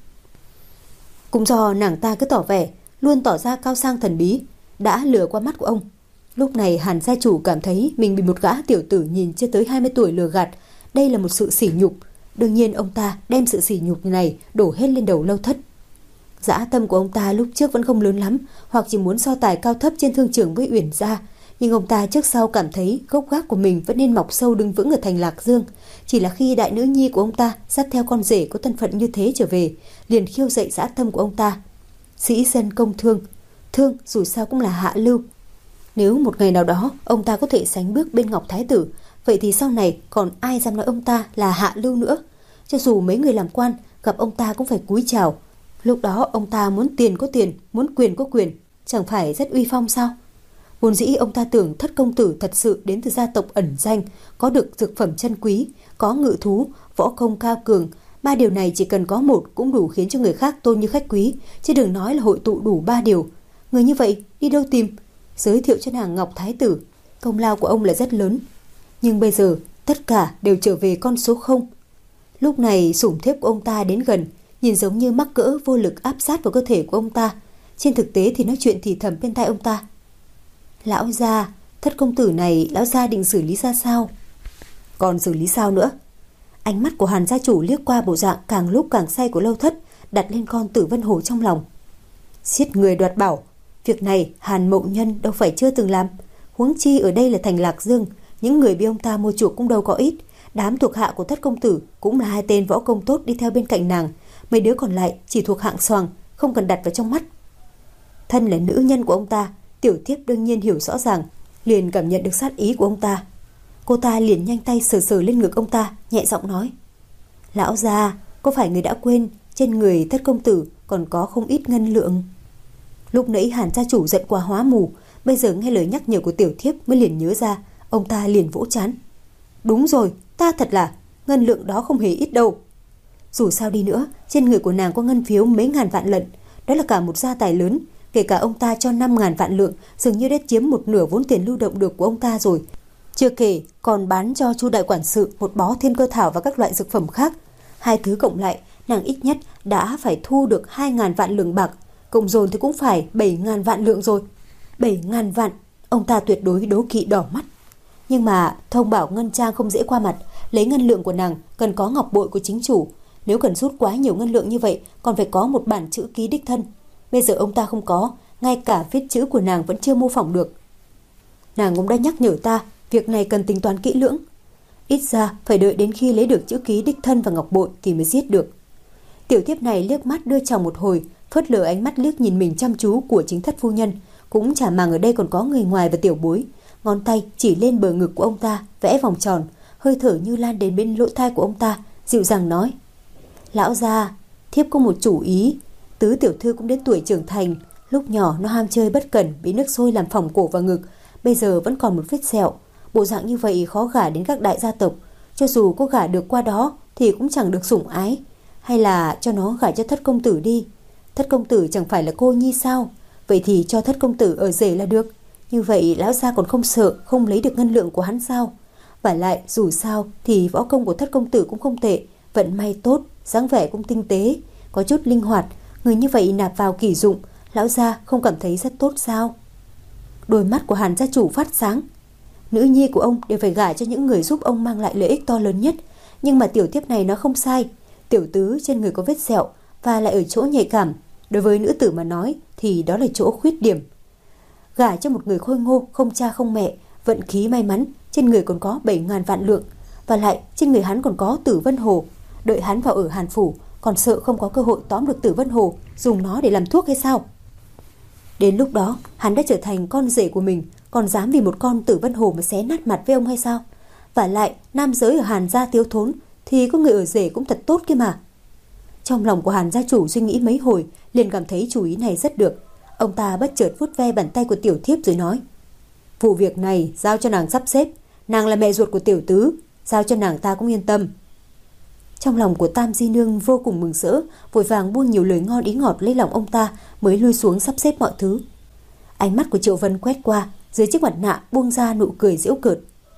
Cũng do nàng ta cứ tỏ vẻ, luôn tỏ ra cao sang thần bí, đã lừa qua mắt của ông. Lúc này Hàn gia chủ cảm thấy mình bị một gã tiểu tử nhìn chưa tới hai mươi tuổi lừa gạt, đây là một sự sỉ nhục. Đương nhiên ông ta đem sự sỉ nhục này đổ hết lên đầu Lâu Thất. Dã tâm của ông ta lúc trước vẫn không lớn lắm, hoặc chỉ muốn so tài cao thấp trên thương trường với Uyển gia, nhưng ông ta trước sau cảm thấy gốc gác của mình vẫn nên mọc sâu đứng vững ở thành Lạc Dương. Chỉ là khi đại nữ nhi của ông ta dắt theo con rể có thân phận như thế trở về, liền khiêu dậy dã tâm của ông ta. Sĩ dân công thương, thương dù sao cũng là hạ lưu. Nếu một ngày nào đó ông ta có thể sánh bước bên Ngọc Thái tử, vậy thì sau này còn ai dám nói ông ta là hạ lưu nữa. Cho dù mấy người làm quan gặp ông ta cũng phải cúi chào. Lúc đó ông ta muốn tiền có tiền, muốn quyền có quyền, chẳng phải rất uy phong sao? Vốn dĩ ông ta tưởng Thất công tử thật sự đến từ gia tộc ẩn danh, có được dược phẩm chân quý, có ngự thú, võ công cao cường. Ba điều này chỉ cần có một cũng đủ khiến cho người khác tôn như khách quý, chứ đừng nói là hội tụ đủ ba điều. Người như vậy đi đâu tìm? Giới thiệu cho nàng Ngọc Thái tử, công lao của ông là rất lớn. Nhưng bây giờ tất cả đều trở về con số không. Lúc này sủng thiếp của ông ta đến gần, nhìn giống như mắc cỡ vô lực áp sát vào cơ thể của ông ta. Trên thực tế thì nói chuyện thì thầm bên tai ông ta. Lão gia, Thất công tử này lão gia định xử lý ra sao? Còn xử lý sao nữa? Ánh mắt của Hàn gia chủ liếc qua bộ dạng càng lúc càng say của Lâu Thất, đặt lên con Tử Vân Hồ trong lòng. Giết người đoạt bảo, việc này Hàn mậu nhân đâu phải chưa từng làm. Huống chi ở đây là thành Lạc Dương, những người bị ông ta mua chuộc cũng đâu có ít. Đám thuộc hạ của Thất công tử cũng là hai tên võ công tốt đi theo bên cạnh nàng, mấy đứa còn lại chỉ thuộc hạng xoàng, không cần đặt vào trong mắt. Thân là nữ nhân của ông ta, tiểu thiếp đương nhiên hiểu rõ ràng, liền cảm nhận được sát ý của ông ta. Cô ta liền nhanh tay sờ sờ lên ngực ông ta, nhẹ giọng nói: Lão gia, có phải người đã quên trên người Thất công tử còn có không ít ngân lượng? Lúc nãy Hàn gia chủ giận quá hóa mù, bây giờ nghe lời nhắc nhở của tiểu thiếp mới liền nhớ ra. Ông ta liền vỗ trán: Đúng rồi, ta thật là, ngân lượng đó không hề ít đâu. Dù sao đi nữa, trên người của nàng có ngân phiếu mấy ngàn vạn lận, đó là cả một gia tài lớn. Kể cả ông ta cho năm ngàn vạn lượng, dường như đã chiếm một nửa vốn tiền lưu động được của ông ta rồi. Chưa kể còn bán cho Chu đại quản sự một bó thiên cơ thảo và các loại dược phẩm khác. Hai thứ cộng lại, nàng ít nhất đã phải thu được hai ngàn vạn lượng bạc. cộng dồn thì cũng phải bảy ngàn vạn lượng rồi. Bảy ngàn vạn, ông ta tuyệt đối đố kỵ đỏ mắt. Nhưng mà thông bảo Ngân Trang không dễ qua mặt, lấy ngân lượng của nàng cần có ngọc bội của chính chủ. Nếu cần rút quá nhiều ngân lượng như vậy, còn phải có một bản chữ ký đích thân. Bây giờ ông ta không có, ngay cả viết chữ của nàng vẫn chưa mô phỏng được. Nàng cũng đã nhắc nhở ta, việc này cần tính toán kỹ lưỡng. Ít ra phải đợi đến khi lấy được chữ ký đích thân và ngọc bội thì mới giết được. Tiểu thiếp này liếc mắt đưa chồng một hồi, phớt lờ ánh mắt liếc nhìn mình chăm chú của chính thất phu nhân, cũng chả màng ở đây còn có người ngoài và tiểu bối. Ngón tay chỉ lên bờ ngực của ông ta, vẽ vòng tròn, hơi thở như lan đến bên lỗ tai của ông ta, dịu dàng nói: Lão gia, thiếp có một chủ ý. Tứ tiểu thư cũng đến tuổi trưởng thành, lúc nhỏ nó ham chơi bất cẩn, bị nước sôi làm phỏng cổ và ngực, bây giờ vẫn còn một vết sẹo. Bộ dạng như vậy khó gả đến các đại gia tộc, cho dù có gả được qua đó thì cũng chẳng được sủng ái. Hay là cho nó gả cho thất công tử đi. Thất công tử chẳng phải là cô nhi sao? Vậy thì cho thất công tử ở rể là được. Như vậy lão gia còn không sợ không lấy được ngân lượng của hắn sao? Và lại dù sao thì võ công của thất công tử cũng không tệ, vận may tốt, dáng vẻ cũng tinh tế, có chút linh hoạt. Người như vậy nạp vào kỷ dụng, lão gia không cảm thấy rất tốt sao? Đôi mắt của Hàn gia chủ phát sáng. Nữ nhi của ông đều phải gả cho những người giúp ông mang lại lợi ích to lớn nhất. Nhưng mà tiểu thiếp này nó không sai. Tiểu tứ trên người có vết sẹo và lại ở chỗ nhạy cảm. Đối với nữ tử mà nói thì đó là chỗ khuyết điểm. Gả cho một người khôi ngô, không cha không mẹ, vận khí may mắn, trên người còn có bảy ngàn vạn lượng. Và lại trên người hắn còn có Tử Vân Hồ. Đợi hắn vào ở Hàn phủ, còn sợ không có cơ hội tóm được Tử Vân Hồ, dùng nó để làm thuốc hay sao? Đến lúc đó hắn đã trở thành con rể của mình, còn dám vì một con Tử Vân Hồ mà xé nát mặt với ông hay sao? Và lại nam giới ở Hàn gia thiếu thốn thì có người ở rể cũng thật tốt kia mà. Trong lòng của Hàn gia chủ suy nghĩ mấy hồi, liền cảm thấy chủ ý này rất được. Ông ta bất chợt vuốt ve bàn tay của tiểu thiếp rồi nói: Vụ việc này giao cho nàng sắp xếp, nàng là mẹ ruột của tiểu tứ, giao cho nàng ta cũng yên tâm. Trong lòng của Tam Di Nương vô cùng mừng rỡ, vội vàng buông nhiều lời ngon ý ngọt lấy lòng ông ta, mới lui xuống sắp xếp mọi thứ. Ánh mắt của Triệu Vân quét qua, dưới chiếc mặt nạ buông ra nụ cười giễu cợt.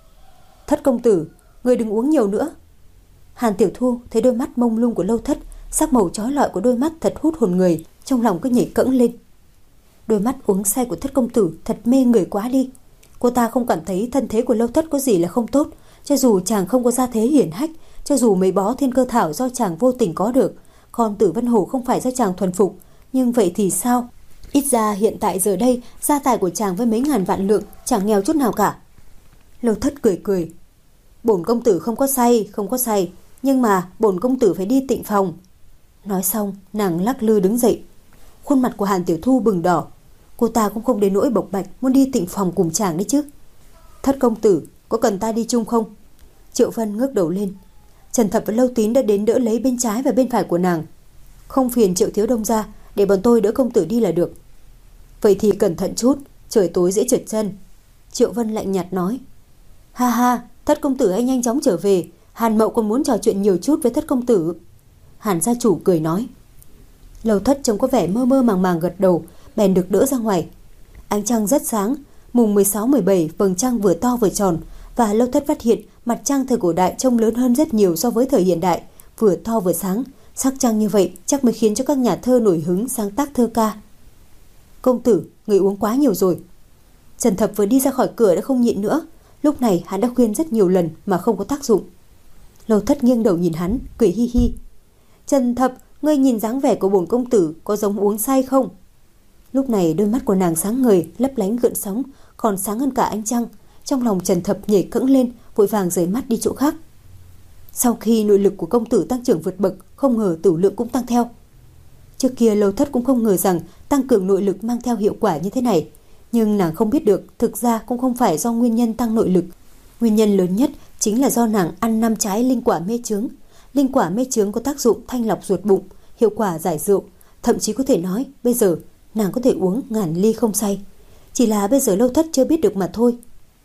Thất công tử, người đừng uống nhiều nữa. Hàn Tiểu Thu thấy đôi mắt mông lung của Lâu Thất, sắc màu chói lọi của đôi mắt thật hút hồn người, trong lòng cứ nhảy cẫng lên. Đôi mắt uống say của Thất công tử thật mê người quá đi. Cô ta không cảm thấy thân thế của Lâu Thất có gì là không tốt, cho dù chàng không có gia thế hiển hách, cho dù mấy bó thiên cơ thảo do chàng vô tình có được, còn Tử Vân Hồ không phải do chàng thuần phục, nhưng vậy thì sao? Ít ra hiện tại giờ đây gia tài của chàng với mấy ngàn vạn lượng chẳng nghèo chút nào cả. Lâu Thất cười cười. Bổn công tử không có say, không có say, nhưng mà bổn công tử phải đi tịnh phòng. Nói xong nàng lắc lư đứng dậy. Khuôn mặt của Hàn Tiểu Thu bừng đỏ. Cô ta cũng không đến nỗi bộc bạch muốn đi tịnh phòng cùng chàng đấy chứ. Thất công tử, có cần ta đi chung không? Triệu Vân ngước đầu lên. Trần Thập và Lâu Tín đã đến đỡ lấy bên trái và bên phải của nàng. Không phiền Triệu thiếu đông ra, để bọn tôi đỡ công tử đi là được. Vậy thì cẩn thận chút, trời tối dễ trượt chân. Triệu Vân lạnh nhạt nói. Ha ha, Thất công tử hãy nhanh chóng trở về, Hàn Mậu còn muốn trò chuyện nhiều chút với Thất công tử. Hàn gia chủ cười nói. Lâu Thất trông có vẻ mơ mơ màng màng gật đầu, bèn được đỡ ra ngoài. Ánh trăng rất sáng, mùng mười sáu mười bảy vầng trăng vừa to vừa tròn, và Lâu Thất phát hiện mặt trăng thời cổ đại trông lớn hơn rất nhiều so với thời hiện đại, vừa to vừa sáng. Sắc trăng như vậy chắc mới khiến cho các nhà thơ nổi hứng sáng tác thơ ca. Công tử, người uống quá nhiều rồi. Trần Thập vừa đi ra khỏi cửa đã không nhịn nữa. Lúc này hắn đã khuyên rất nhiều lần mà không có tác dụng. Lâu Thất nghiêng đầu nhìn hắn, cười hi hi. Trần Thập, ngươi nhìn dáng vẻ của bổn công tử có giống uống say không? Lúc này đôi mắt của nàng sáng ngời, lấp lánh gợn sóng, còn sáng hơn cả ánh trăng. Trong lòng Trần Thập nhảy cẫng lên, vội vàng rời mắt đi chỗ khác. Sau khi nội lực của công tử tăng trưởng vượt bậc, không ngờ tửu lượng cũng tăng theo. Trước kia Lâu Thất cũng không ngờ rằng tăng cường nội lực mang theo hiệu quả như thế này. Nhưng nàng không biết được, thực ra cũng không phải do nguyên nhân tăng nội lực. Nguyên nhân lớn nhất chính là do nàng ăn năm trái linh quả mê chướng. Linh quả mê chướng có tác dụng thanh lọc ruột bụng, hiệu quả giải rượu. Thậm chí có thể nói, bây giờ nàng có thể uống ngàn ly không say. Chỉ là bây giờ Lâu Thất chưa biết được mà thôi.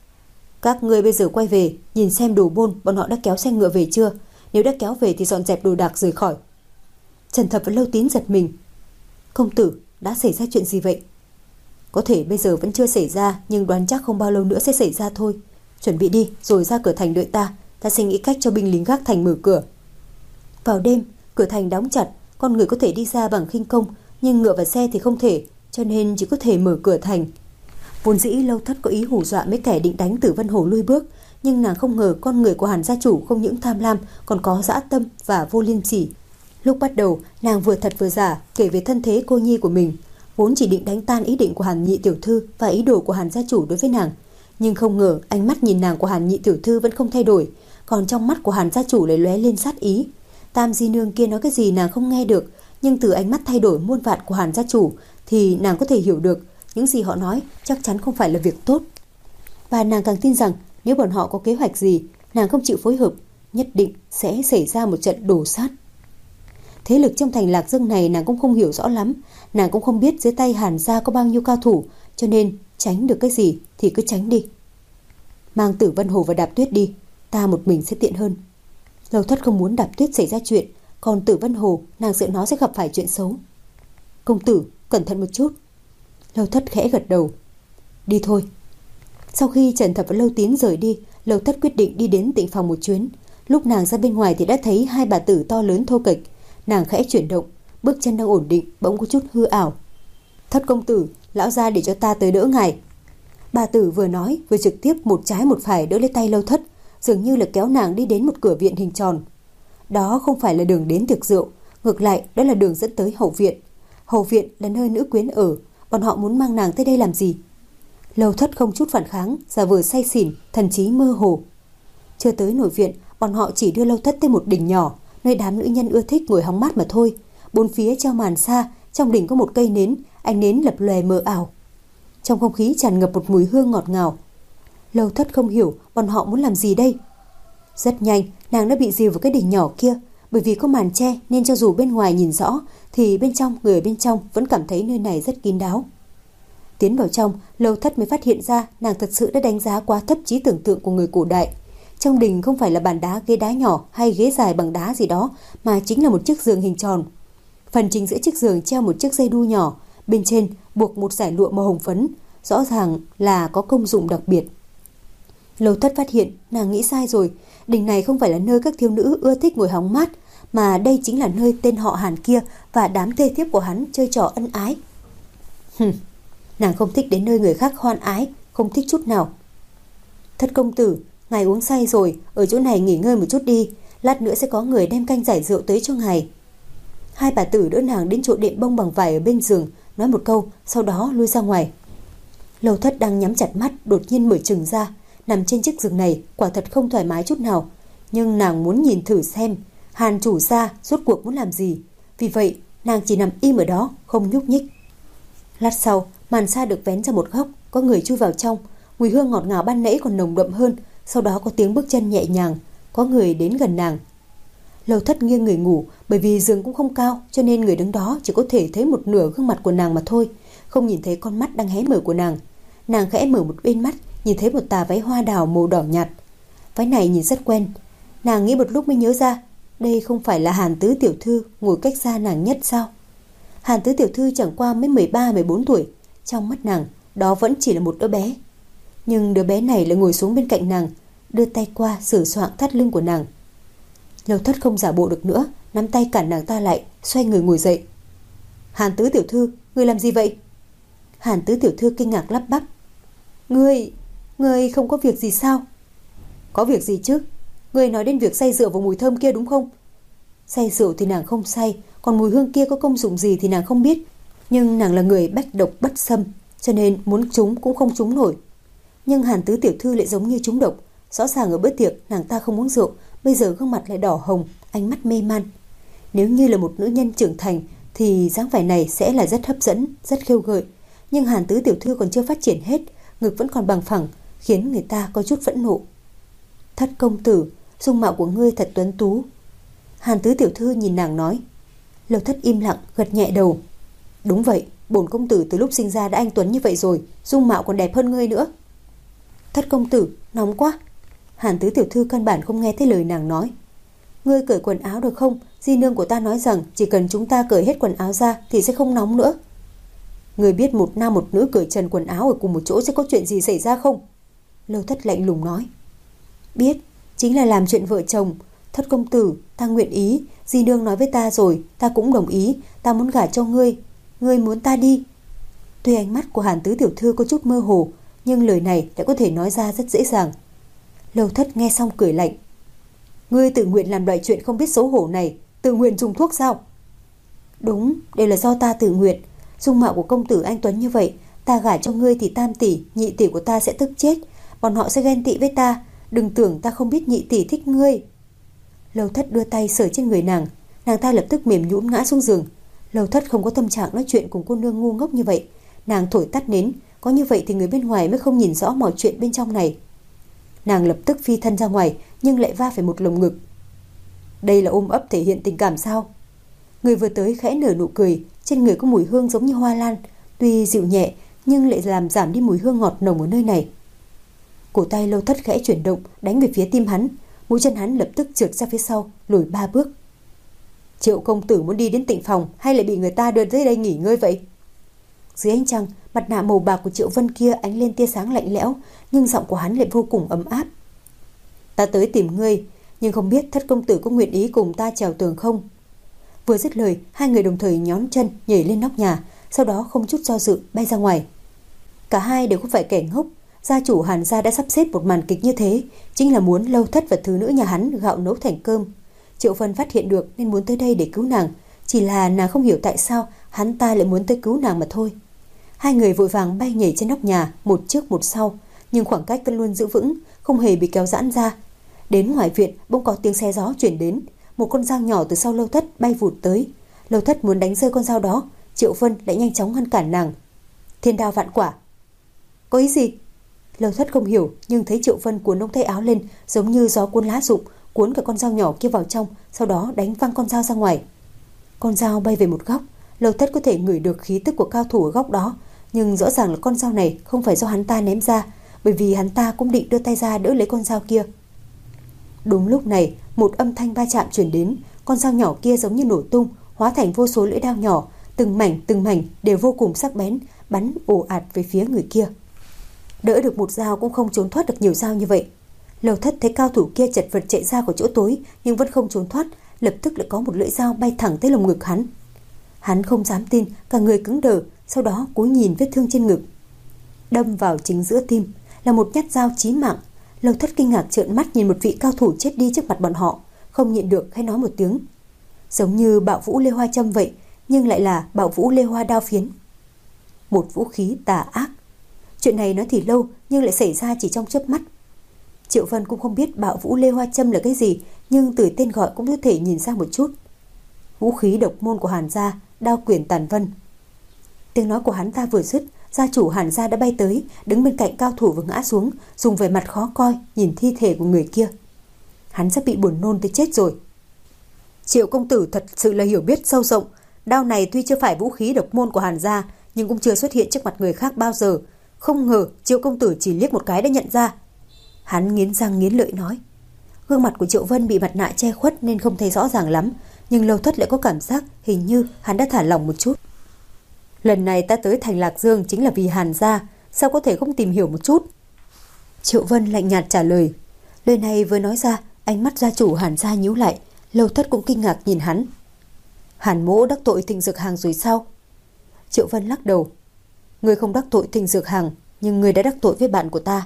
Các ngươi bây giờ quay về, nhìn xem đồ bôn bọn họ đã kéo xe ngựa về chưa. Nếu đã kéo về thì dọn dẹp đồ đạc rời khỏi. Trần Thập và Lâu Tín giật mình. Công tử, đã xảy ra chuyện gì vậy? Có thể bây giờ vẫn chưa xảy ra, nhưng đoán chắc không bao lâu nữa sẽ xảy ra thôi. Chuẩn bị đi, rồi ra cửa thành đợi ta. Ta sẽ nghĩ cách cho binh lính gác thành mở cửa. Vào đêm, cửa thành đóng chặt, con người có thể đi ra bằng khinh công, nhưng ngựa và xe thì không thể, cho nên chỉ có thể mở cửa thành. Vốn dĩ Lâu Thất có ý hù dọa mấy kẻ định đánh Tử Vân Hồ lui bước, nhưng nàng không ngờ con người của Hàn gia chủ không những tham lam còn có dã tâm và vô liêm sỉ. Lúc bắt đầu, nàng vừa thật vừa giả kể về thân thế cô nhi của mình, vốn chỉ định đánh tan ý định của Hàn nhị tiểu thư và ý đồ của Hàn gia chủ đối với nàng, nhưng không ngờ ánh mắt nhìn nàng của Hàn nhị tiểu thư vẫn không thay đổi, còn trong mắt của Hàn gia chủ lại lóe lên sát ý. Tam di nương kia nói cái gì nàng không nghe được, nhưng từ ánh mắt thay đổi muôn vạn của Hàn gia chủ thì nàng có thể hiểu được những gì họ nói chắc chắn không phải là việc tốt. Và nàng càng tin rằng nếu bọn họ có kế hoạch gì, nàng không chịu phối hợp, nhất định sẽ xảy ra một trận đổ sát. Thế lực trong thành Lạc Dương này nàng cũng không hiểu rõ lắm, nàng cũng không biết dưới tay Hàn gia có bao nhiêu cao thủ, cho nên tránh được cái gì thì cứ tránh đi. Mang Tử Vân Hồ và Đạp Tuyết đi, ta một mình sẽ tiện hơn. Lâu Thất không muốn Đạp Tuyết xảy ra chuyện, còn Tử Vân Hồ nàng sợ nó sẽ gặp phải chuyện xấu. Công tử, cẩn thận một chút. Lâu Thất khẽ gật đầu. Đi thôi. Sau khi Trần Thập và Lâu Tín rời đi, Lâu Thất quyết định đi đến tịnh phòng một chuyến. Lúc nàng ra bên ngoài thì đã thấy hai bà tử to lớn thô kệch. Nàng khẽ chuyển động, bước chân đang ổn định bỗng có chút hư ảo. Thất công tử, lão gia để cho ta tới đỡ ngài. Bà tử vừa nói vừa trực tiếp một trái một phải đỡ lấy tay Lâu Thất, dường như là kéo nàng đi đến một cửa viện hình tròn. Đó không phải là đường đến tiệc rượu, ngược lại đó là đường dẫn tới hậu viện. Hậu viện là nơi nữ quyến ở, bọn họ muốn mang nàng tới đây làm gì? Lâu Thất không chút phản kháng, giả vờ say xỉn, thần trí mơ hồ. Chưa tới nội viện, bọn họ chỉ đưa Lâu Thất tới một đình nhỏ, nơi đám nữ nhân ưa thích ngồi hóng mát mà thôi. Bốn phía treo màn sa, trong đình có một cây nến, ánh nến lập lòe mờ ảo. Trong không khí tràn ngập một mùi hương ngọt ngào. Lâu Thất không hiểu bọn họ muốn làm gì đây. Rất nhanh, nàng đã bị dìu vào cái đình nhỏ kia, bởi vì có màn che nên cho dù bên ngoài nhìn rõ thì bên trong, người ở bên trong vẫn cảm thấy nơi này rất kín đáo. Tiến vào trong, Lâu Thất mới phát hiện ra nàng thật sự đã đánh giá quá thấp trí tưởng tượng của người cổ đại. Trong đình không phải là bàn đá, ghế đá nhỏ hay ghế dài bằng đá gì đó, mà chính là một chiếc giường hình tròn. Phần chính giữa chiếc giường treo một chiếc dây đu nhỏ, bên trên buộc một dải lụa màu hồng phấn, rõ ràng là có công dụng đặc biệt. Lâu Thất phát hiện nàng nghĩ sai rồi, đình này không phải là nơi các thiếu nữ ưa thích ngồi hóng mát, mà đây chính là nơi tên họ Hàn kia và đám thê thiếp của hắn chơi trò ân ái. Hừm, nàng không thích đến nơi người khác hoan ái, không thích chút nào. Thất công tử, ngài uống say rồi, ở chỗ này nghỉ ngơi một chút đi, lát nữa sẽ có người đem canh giải rượu tới cho ngài. Hai bà tử đỡ nàng đến chỗ đệm bông bằng vải ở bên giường, nói một câu, sau đó lui ra ngoài. Lâu Thất đang nhắm chặt mắt, đột nhiên mở trừng ra, nằm trên chiếc giường này quả thật không thoải mái chút nào, nhưng nàng muốn nhìn thử xem Hàn chủ gia rốt cuộc muốn làm gì. Vì vậy nàng chỉ nằm im ở đó, không nhúc nhích. Lát sau, màn sa được vén ra một góc, có người chui vào trong. Mùi hương ngọt ngào ban nãy còn nồng đậm hơn, sau đó có tiếng bước chân nhẹ nhàng, có người đến gần nàng. Lâu Thất nghiêng người ngủ, bởi vì giường cũng không cao, cho nên người đứng đó chỉ có thể thấy một nửa gương mặt của nàng mà thôi, không nhìn thấy con mắt đang hé mở của nàng. Nàng khẽ mở một bên mắt, nhìn thấy một tà váy hoa đào màu đỏ nhạt. Váy này nhìn rất quen. Nàng nghĩ một lúc mới nhớ ra, đây không phải là Hàn tứ tiểu thư ngồi cách xa nàng nhất sao? Hàn tứ tiểu thư chẳng qua mới mười ba mười bốn tuổi, trong mắt nàng đó vẫn chỉ là một đứa bé. Nhưng đứa bé này lại ngồi xuống bên cạnh nàng, đưa tay qua sửa soạng thắt lưng của nàng. Lâu Thất không giả bộ được nữa, nắm tay cản nàng ta lại, xoay người ngồi dậy. Hàn tứ tiểu thư, ngươi làm gì vậy? Hàn tứ tiểu thư kinh ngạc lắp bắp. Ngươi, ngươi không có việc gì sao? Có việc gì chứ? Ngươi nói đến việc say rượu và mùi thơm kia đúng không? Say rượu thì nàng không say, còn mùi hương kia có công dụng gì thì nàng không biết. Nhưng nàng là người bách độc bất xâm, cho nên muốn trúng cũng không trúng nổi. Nhưng Hàn tứ tiểu thư lại giống như trúng độc. Rõ ràng ở bữa tiệc nàng ta không uống rượu, bây giờ gương mặt lại đỏ hồng, ánh mắt mê man. Nếu như là một nữ nhân trưởng thành thì dáng vẻ này sẽ là rất hấp dẫn, rất khiêu gợi. Nhưng Hàn tứ tiểu thư còn chưa phát triển hết, ngực vẫn còn bằng phẳng, khiến người ta có chút phẫn nộ. Thất công tử, dung mạo của ngươi thật tuấn tú. Hàn tứ tiểu thư nhìn nàng nói. Lâu Thất im lặng, gật nhẹ đầu. Đúng vậy, bổn công tử từ lúc sinh ra đã anh tuấn như vậy rồi, dung mạo còn đẹp hơn ngươi nữa. Thất công tử, nóng quá. Hàn tứ tiểu thư căn bản không nghe thấy lời nàng nói. Ngươi cởi quần áo được không? Di nương của ta nói rằng chỉ cần chúng ta cởi hết quần áo ra thì sẽ không nóng nữa. Ngươi biết một nam một nữ cởi trần quần áo ở cùng một chỗ sẽ có chuyện gì xảy ra không? Lâu Thất lạnh lùng nói. Biết, chính là làm chuyện vợ chồng. Thất công tử, ta nguyện ý, di nương nói với ta rồi, ta cũng đồng ý, ta muốn gả cho ngươi. Ngươi muốn ta đi? Tuy ánh mắt của Hàn tứ tiểu thư có chút mơ hồ, nhưng lời này đã có thể nói ra rất dễ dàng. Lâu Thất nghe xong cười lạnh. Ngươi tự nguyện làm loại chuyện không biết xấu hổ này, tự nguyện dùng thuốc sao? Đúng, đều là do ta tự nguyện. Dung mạo của công tử anh tuấn như vậy, ta gả cho ngươi thì tam tỷ, nhị tỷ của ta sẽ tức chết. Bọn họ sẽ ghen tị với ta. Đừng tưởng ta không biết nhị tỷ thích ngươi. Lâu Thất đưa tay sờ trên người nàng. Nàng ta lập tức mềm nhũn ngã xuống giường. Lâu Thất không có tâm trạng nói chuyện cùng cô nương ngu ngốc như vậy. Nàng thổi tắt nến. Có như vậy thì người bên ngoài mới không nhìn rõ mọi chuyện bên trong này. Nàng lập tức phi thân ra ngoài, nhưng lại va phải một lồng ngực. Đây là ôm ấp thể hiện tình cảm sao? Người vừa tới khẽ nở nụ cười. Trên người có mùi hương giống như hoa lan, tuy dịu nhẹ nhưng lại làm giảm đi mùi hương ngọt nồng ở nơi này. Cổ tay Lâu Thất khẽ chuyển động, đánh về phía tim hắn. Mũi chân hắn lập tức trượt ra phía sau, lùi ba bước. Triệu công tử muốn đi đến tịnh phòng hay lại bị người ta đưa tới đây nghỉ ngơi vậy? Dưới ánh trăng, mặt nạ màu bạc của Triệu Vân kia ánh lên tia sáng lạnh lẽo, nhưng giọng của hắn lại vô cùng ấm áp. Ta tới tìm ngươi, nhưng không biết Thất công tử có nguyện ý cùng ta trèo tường không? Vừa dứt lời, hai người đồng thời nhón chân nhảy lên nóc nhà, sau đó không chút do dự bay ra ngoài. Cả hai đều không phải kẻ ngốc. Gia chủ Hàn gia đã sắp xếp một màn kịch như thế, chính là muốn Lâu Thất và thứ nữ nhà hắn gạo nấu thành cơm. Triệu Vân phát hiện được nên muốn tới đây để cứu nàng, chỉ là nàng không hiểu tại sao hắn ta lại muốn tới cứu nàng mà thôi. Hai người vội vàng bay nhảy trên nóc nhà, một trước một sau, nhưng khoảng cách vẫn luôn giữ vững, không hề bị kéo giãn ra. Đến ngoài viện bỗng có tiếng xe gió chuyển đến, một con dao nhỏ từ sau Lâu Thất bay vụt tới. Lâu Thất muốn đánh rơi con dao đó, Triệu Vân lại nhanh chóng ngăn cản nàng. Thiên đao vạn quả. Có ý gì? Lâu Thất không hiểu, nhưng thấy Triệu Vân cuốn ống tay áo lên giống như gió cuốn lá rụng, cuốn cả con dao nhỏ kia vào trong, sau đó đánh văng con dao ra ngoài. Con dao bay về một góc. Lâu Thất có thể ngửi được khí tức của cao thủ ở góc đó, nhưng rõ ràng là con dao này không phải do hắn ta ném ra, bởi vì hắn ta cũng định đưa tay ra đỡ lấy con dao kia. Đúng lúc này, một âm thanh va chạm truyền đến, con dao nhỏ kia giống như nổ tung, hóa thành vô số lưỡi dao nhỏ, từng mảnh từng mảnh đều vô cùng sắc bén, bắn ồ ạt về phía người kia. Đỡ được một dao cũng không trốn thoát được nhiều dao như vậy. Lâu Thất thấy cao thủ kia chật vật chạy ra khỏi chỗ tối, nhưng vẫn không trốn thoát, lập tức lại có một lưỡi dao bay thẳng tới lồng ngực hắn. Hắn không dám tin, cả người cứng đờ, sau đó cúi nhìn vết thương trên ngực. Đâm vào chính giữa tim, là một nhát dao chí mạng. Lâu Thất kinh ngạc trợn mắt nhìn một vị cao thủ chết đi trước mặt bọn họ, không nhịn được hay nói một tiếng. Giống như bạo vũ lê hoa châm vậy, nhưng lại là bạo vũ lê hoa đao phiến. Một vũ khí tà ác. Chuyện này nói thì lâu, nhưng lại xảy ra chỉ trong chớp mắt. Triệu Vân cũng không biết bạo vũ lê hoa châm là cái gì, nhưng từ tên gọi cũng có thể nhìn ra một chút. Vũ khí độc môn của Hàn gia, đao quyển tàn vân. Tiếng nói của hắn ta vừa dứt, gia chủ Hàn gia đã bay tới, đứng bên cạnh cao thủ và ngã xuống, dùng vẻ mặt khó coi nhìn thi thể của người kia. Hắn sắp bị buồn nôn tới chết rồi. Triệu công tử thật sự là hiểu biết sâu rộng. Đao này tuy chưa phải vũ khí độc môn của Hàn gia, nhưng cũng chưa xuất hiện trước mặt người khác bao giờ. Không ngờ Triệu công tử chỉ liếc một cái đã nhận ra. Hắn nghiến răng nghiến lợi nói. Gương mặt của Triệu Vân bị mặt nạ che khuất nên không thấy rõ ràng lắm, nhưng Lâu Thất lại có cảm giác hình như hắn đã thả lỏng một chút. Lần này ta tới thành Lạc Dương chính là vì Hàn gia, sao có thể không tìm hiểu một chút? Triệu Vân lạnh nhạt trả lời. Lời này vừa nói ra, ánh mắt gia chủ Hàn gia nhíu lại. Lâu Thất cũng kinh ngạc nhìn hắn. Hàn mỗ đắc tội Thịnh Dược Hàng rồi sao? Triệu Vân lắc đầu. Ngươi không đắc tội Thịnh Dược Hàng, nhưng ngươi đã đắc tội với bạn của ta.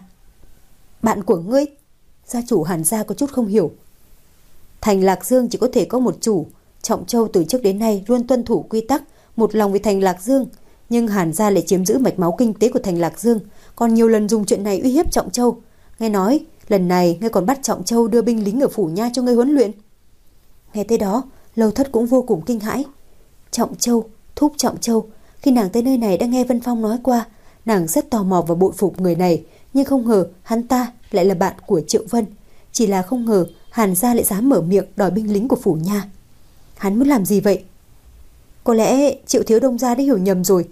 Bạn của ngươi? Gia chủ Hàn gia có chút không hiểu. Thành Lạc Dương chỉ có thể có một chủ. Trọng Châu từ trước đến nay luôn tuân thủ quy tắc, một lòng với thành Lạc Dương, nhưng Hàn gia lại chiếm giữ mạch máu kinh tế của thành Lạc Dương, còn nhiều lần dùng chuyện này uy hiếp Trọng Châu. Nghe nói lần này ngươi còn bắt Trọng Châu đưa binh lính ở phủ nha cho ngươi huấn luyện. Nghe tới đó, Lâu Thất cũng vô cùng kinh hãi. Trọng Châu, thúc Trọng Châu. Khi nàng tới nơi này đã nghe Vân Phong nói qua, nàng rất tò mò và bội phục người này, nhưng không ngờ hắn ta lại là bạn của Triệu Vân. Chỉ là không ngờ Hàn gia lại dám mở miệng đòi binh lính của phủ nha. Hắn muốn làm gì vậy? Có lẽ Triệu thiếu đông gia đã hiểu nhầm rồi.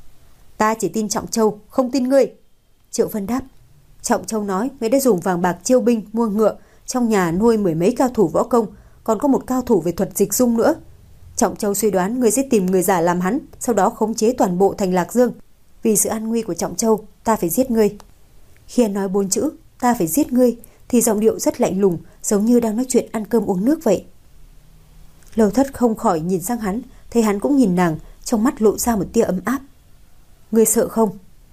Ta chỉ tin Trọng Châu, không tin ngươi. Triệu Vân đáp. Trọng Châu nói ngươi đã dùng vàng bạc chiêu binh mua ngựa, trong nhà nuôi mười mấy cao thủ võ công, còn có một cao thủ về thuật dịch dung nữa. Trọng Châu suy đoán ngươi sẽ tìm người giả làm hắn, sau đó khống chế toàn bộ thành Lạc Dương. Vì sự an nguy của Trọng Châu, ta phải giết ngươi. Khi anh nói bốn chữ ta phải giết ngươi thì giọng điệu rất lạnh lùng, giống như đang nói chuyện ăn cơm uống nước vậy. Lâu Thất không khỏi nhìn sang hắn, thấy hắn cũng nhìn nàng, trong mắt lộ ra một tia ấm áp. Ngươi sợ không?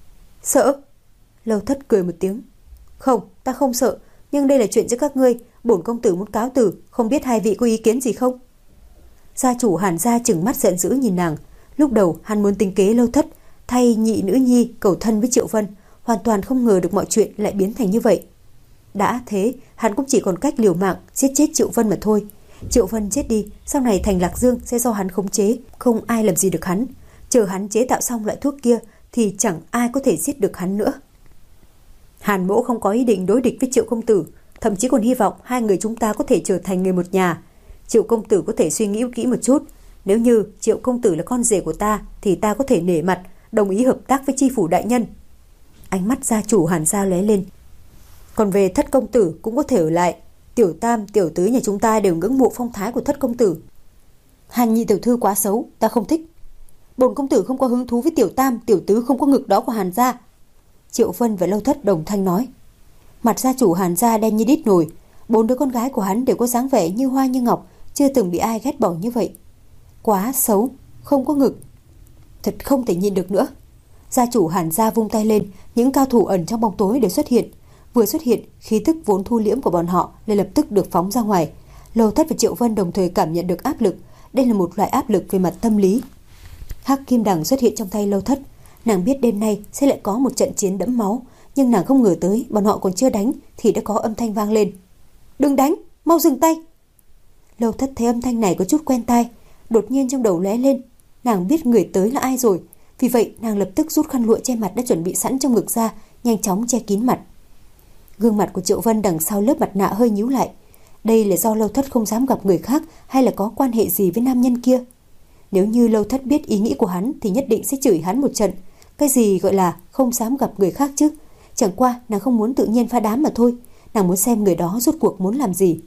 Sợ? Lâu Thất cười một tiếng. Không, ta không sợ, nhưng đây là chuyện giữa các ngươi, bổn công tử muốn cáo từ, không biết hai vị có ý kiến gì không? Gia chủ Hàn gia trừng mắt giận dữ nhìn nàng. Lúc đầu hắn muốn tính kế Lâu Thất, thay nhị nữ nhi cầu thân với Triệu Vân, hoàn toàn không ngờ được mọi chuyện lại biến thành như vậy. Đã thế, hắn cũng chỉ còn cách liều mạng giết chết Triệu Vân mà thôi. Triệu Vân chết đi, sau này thành Lạc Dương sẽ do hắn khống chế, không ai làm gì được hắn. Chờ hắn chế tạo xong loại thuốc kia thì chẳng ai có thể giết được hắn nữa. Hàn mỗ không có ý định đối địch với Triệu công tử, thậm chí còn hy vọng hai người chúng ta có thể trở thành người một nhà. Triệu công tử có thể suy nghĩ kỹ một chút, nếu như Triệu công tử là con rể của ta thì ta có thể nể mặt đồng ý hợp tác với chi phủ đại nhân. Ánh mắt gia chủ Hàn gia lóe lên. Còn về Thất công tử cũng có thể ở lại, tiểu tam tiểu tứ nhà chúng ta đều ngưỡng mộ phong thái của Thất công tử. Hàn nhị tiểu thư quá xấu, ta không thích. Bổn công tử không có hứng thú với tiểu tam tiểu tứ không có ngực đó của Hàn gia. Triệu Vân và Lâu Thất đồng thanh nói. Mặt gia chủ Hàn gia đen như đít nồi, bốn đứa con gái của hắn đều có dáng vẻ như hoa như ngọc, chưa từng bị ai ghét bỏ như vậy. Quá xấu, không có ngực, thật không thể nhịn được nữa. Gia chủ Hàn gia vung tay lên, những cao thủ ẩn trong bóng tối đều xuất hiện. Vừa xuất hiện, khí tức vốn thu liễm của bọn họ liền lập tức được phóng ra ngoài. Lâu Thất và Triệu Vân đồng thời cảm nhận được áp lực, đây là một loại áp lực về mặt tâm lý. Hắc kim đằng xuất hiện trong tay Lâu Thất, nàng biết đêm nay sẽ lại có một trận chiến đẫm máu, nhưng nàng không ngờ tới bọn họ còn chưa đánh thì đã có âm thanh vang lên. Đừng đánh, mau dừng tay. Lâu Thất thấy âm thanh này có chút quen tai, đột nhiên trong đầu lóe lên, nàng biết người tới là ai rồi, vì vậy nàng lập tức rút khăn lụa che mặt đã chuẩn bị sẵn trong ngực ra, nhanh chóng che kín mặt. Gương mặt của Triệu Vân đằng sau lớp mặt nạ hơi nhíu lại, đây là do Lâu Thất không dám gặp người khác hay là có quan hệ gì với nam nhân kia? Nếu như Lâu Thất biết ý nghĩ của hắn thì nhất định sẽ chửi hắn một trận. Cái gì gọi là không dám gặp người khác chứ? Chẳng qua nàng không muốn tự nhiên phá đám mà thôi, nàng muốn xem người đó rốt cuộc muốn làm gì.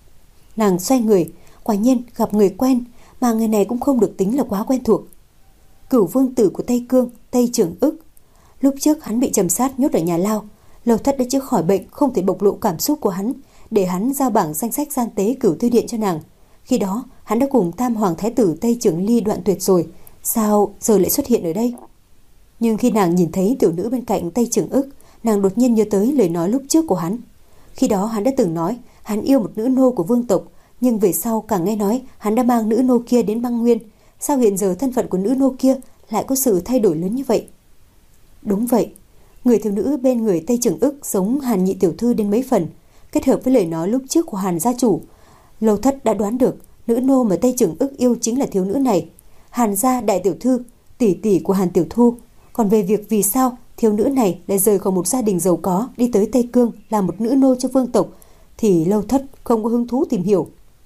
Nàng xoay người, quả nhiên gặp người quen, mà người này cũng không được tính là quá quen thuộc. Cửu vương tử của Tây Cương, Tây Trường Ức. Lúc trước hắn bị trầm sát nhốt ở nhà lao, Lâu Thất đã chữa khỏi bệnh, không thể bộc lộ cảm xúc của hắn, để hắn giao bảng danh sách gian tế Cửu Thư Điện cho nàng. Khi đó hắn đã cùng Tam Hoàng Thái tử Tây Trường Ly đoạn tuyệt rồi, sao giờ lại xuất hiện ở đây? Nhưng khi nàng nhìn thấy tiểu nữ bên cạnh Tây Trường Ức, nàng đột nhiên nhớ tới lời nói lúc trước của hắn. Khi đó hắn đã từng nói hắn yêu một nữ nô của vương tộc, nhưng về sau càng nghe nói hắn đã mang nữ nô kia đến băng nguyên. Sao hiện giờ thân phận của nữ nô kia lại có sự thay đổi lớn như vậy? Đúng vậy, người thiếu nữ bên người Tây Trường Ức giống Hàn nhị tiểu thư đến mấy phần, kết hợp với lời nói lúc trước của Hàn gia chủ, Lâu Thất đã đoán được nữ nô mà Tây Trường Ức yêu chính là thiếu nữ này, Hàn gia đại tiểu thư, tỷ tỷ của Hàn tiểu thu. Còn về việc vì sao thiếu nữ này lại rời khỏi một gia đình giàu có đi tới Tây Cương làm một nữ nô cho vương tộc thì Lâu Thất không có hứng thú tìm hiểu.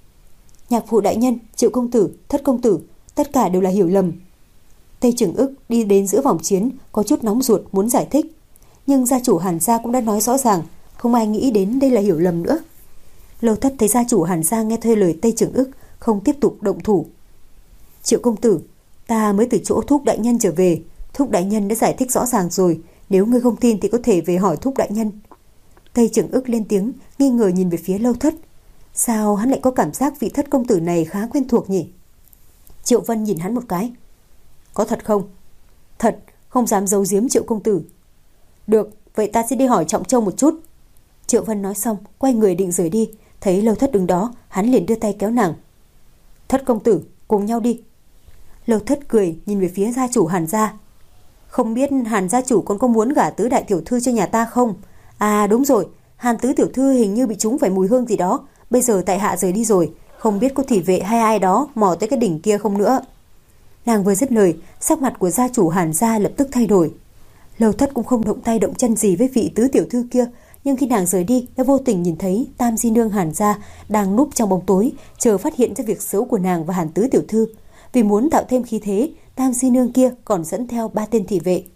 Nhạc phụ đại nhân, Triệu công tử, Thất công tử, tất cả đều là hiểu lầm. Tây Trường Ức đi đến giữa vòng chiến có chút nóng ruột muốn giải thích, nhưng gia chủ Hàn gia cũng đã nói rõ ràng, không ai nghĩ đến đây là hiểu lầm nữa. Lâu Thất thấy gia chủ Hàn gia nghe theo lời Tây Trường Ức, không tiếp tục động thủ. Triệu công tử, ta mới từ chỗ Thúc đại nhân trở về, Thúc đại nhân đã giải thích rõ ràng rồi, nếu ngươi không tin thì có thể về hỏi Thúc đại nhân. Tây Trường Ức lên tiếng, nghi ngờ nhìn về phía Lâu Thất. Sao hắn lại có cảm giác vị Thất công tử này khá quen thuộc nhỉ? Triệu Vân nhìn hắn một cái. Có thật không? Thật, không dám giấu giếm Triệu công tử. Được, vậy ta sẽ đi hỏi Trọng Châu một chút. Triệu Vân nói xong, quay người định rời đi, thấy Lâu Thất đứng đó, hắn liền đưa tay kéo nàng. Thất công tử, cùng nhau đi. Lâu Thất cười nhìn về phía gia chủ Hàn gia. Không biết Hàn gia chủ còn có muốn gả tứ đại tiểu thư cho nhà ta không? À đúng rồi, Hàn tứ tiểu thư hình như bị trúng phải mùi hương gì đó, bây giờ tại hạ rời đi rồi, không biết có thị vệ hay ai đó mò tới cái đỉnh kia không nữa. Nàng vừa dứt lời, sắc mặt của gia chủ Hàn gia lập tức thay đổi. Lâu Thất cũng không động tay động chân gì với vị tứ tiểu thư kia, nhưng khi nàng rời đi đã vô tình nhìn thấy Tam di nương Hàn gia đang núp trong bóng tối chờ phát hiện ra việc xấu của nàng và Hàn tứ tiểu thư. Vì muốn tạo thêm khí thế, Tam di nương kia còn dẫn theo ba tên thị vệ.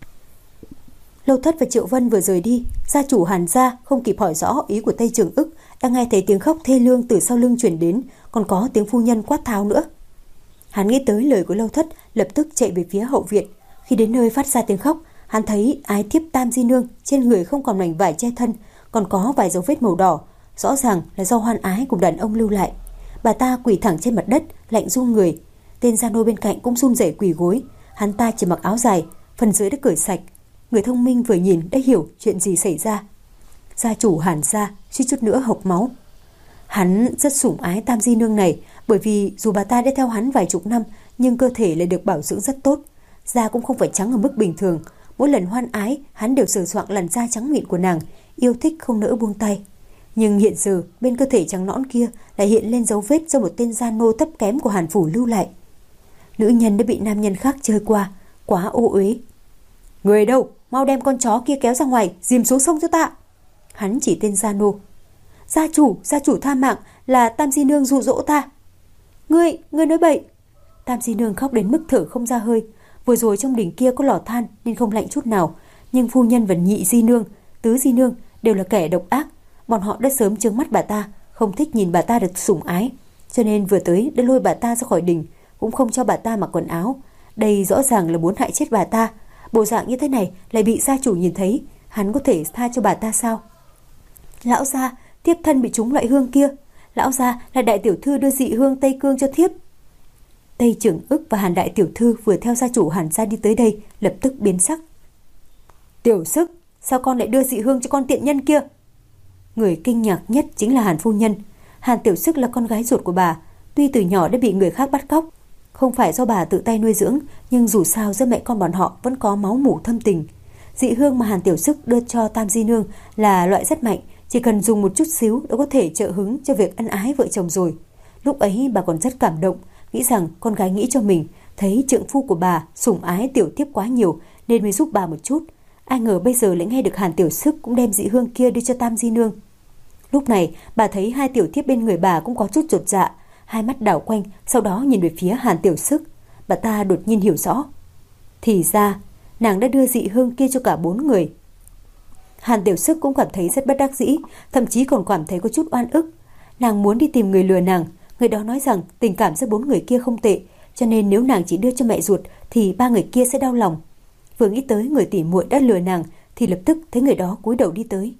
Lâu Thất và Triệu Vân vừa rời đi, gia chủ Hàn gia không kịp hỏi rõ ý của Tây Trường Ức, đã nghe thấy tiếng khóc thê lương từ sau lưng truyền đến, còn có tiếng phu nhân quát tháo nữa. Hắn nghĩ tới lời của Lâu Thất, lập tức chạy về phía hậu viện. Khi đến nơi phát ra tiếng khóc, hắn thấy ái thiếp Tam di nương trên người không còn mảnh vải che thân, còn có vài dấu vết màu đỏ, rõ ràng là do hoan ái cùng đàn ông lưu lại. Bà ta quỳ thẳng trên mặt đất, lạnh run người. Tên gia nô bên cạnh cũng run rẩy quỳ gối. Hắn ta chỉ mặc áo dài, phần dưới đã cởi sạch. Người thông minh vừa nhìn đã hiểu chuyện gì xảy ra. Gia chủ Hàn gia suýt chút nữa hộc máu. Hắn rất sủng ái Tam Di Nương này, bởi vì dù bà ta đã theo hắn vài chục năm nhưng cơ thể lại được bảo dưỡng rất tốt, da cũng không phải trắng ở mức bình thường. Mỗi lần hoan ái, hắn đều sờ soạng làn da trắng mịn của nàng, yêu thích không nỡ buông tay. Nhưng hiện giờ bên cơ thể trắng nõn kia lại hiện lên dấu vết do một tên gia nô thấp kém của Hàn phủ lưu lại. Nữ nhân đã bị nam nhân khác chơi qua, quá ô uế. Người đâu, mau đem con chó kia kéo ra ngoài, dìm xuống sông cho ta. Hắn chỉ tên gia nô. Gia chủ, gia chủ tha mạng, là Tam Di Nương dụ dỗ ta. Ngươi, ngươi nói bậy. Tam Di Nương khóc đến mức thở không ra hơi. Vừa rồi trong đỉnh kia có lò than nên không lạnh chút nào, nhưng phu nhân và nhị Di Nương, tứ Di Nương đều là kẻ độc ác. Bọn họ đã sớm trướng mắt bà ta, không thích nhìn bà ta được sủng ái, cho nên vừa tới đã lôi bà ta ra khỏi đình, cũng không cho bà ta mặc quần áo. Đây rõ ràng là muốn hại chết bà ta. Bộ dạng như thế này lại bị gia chủ nhìn thấy, hắn có thể tha cho bà ta sao? Lão gia, thiếp thân bị trúng loại hương kia. Lão gia, là đại tiểu thư đưa dị hương Tây Cương cho thiếp. Tây Trưởng Ức và Hàn đại tiểu thư vừa theo gia chủ Hàn gia đi tới đây, lập tức biến sắc. Tiểu Sức, sao con lại đưa dị hương cho con tiện nhân kia? Người kinh ngạc nhất chính là Hàn phu nhân. Hàn Tiểu Sức là con gái ruột của bà, tuy từ nhỏ đã bị người khác bắt cóc, không phải do bà tự tay nuôi dưỡng, nhưng dù sao giữa mẹ con bọn họ vẫn có máu mủ thâm tình. Dị hương mà Hàn Tiểu Sức đưa cho Tam Di Nương là loại rất mạnh, chỉ cần dùng một chút xíu đã có thể trợ hứng cho việc ân ái vợ chồng rồi. Lúc ấy bà còn rất cảm động, nghĩ rằng con gái nghĩ cho mình, thấy trượng phu của bà sủng ái tiểu thiếp quá nhiều nên mới giúp bà một chút. Ai ngờ bây giờ lại nghe được Hàn Tiểu Sức cũng đem dị hương kia đưa cho Tam Di Nương. Lúc này bà thấy hai tiểu thiếp bên người bà cũng có chút chột dạ, hai mắt đảo quanh, sau đó nhìn về phía Hàn Tiểu Sức. Bà ta đột nhiên hiểu rõ, thì ra nàng đã đưa dị hương kia cho cả bốn người. Hàn Tiểu Sức cũng cảm thấy rất bất đắc dĩ, thậm chí còn cảm thấy có chút oan ức. Nàng muốn đi tìm người lừa nàng, người đó nói rằng tình cảm giữa bốn người kia không tệ, cho nên nếu nàng chỉ đưa cho mẹ ruột thì ba người kia sẽ đau lòng. Vừa nghĩ tới người tỉ muội đã lừa nàng thì lập tức thấy người đó cúi đầu đi tới.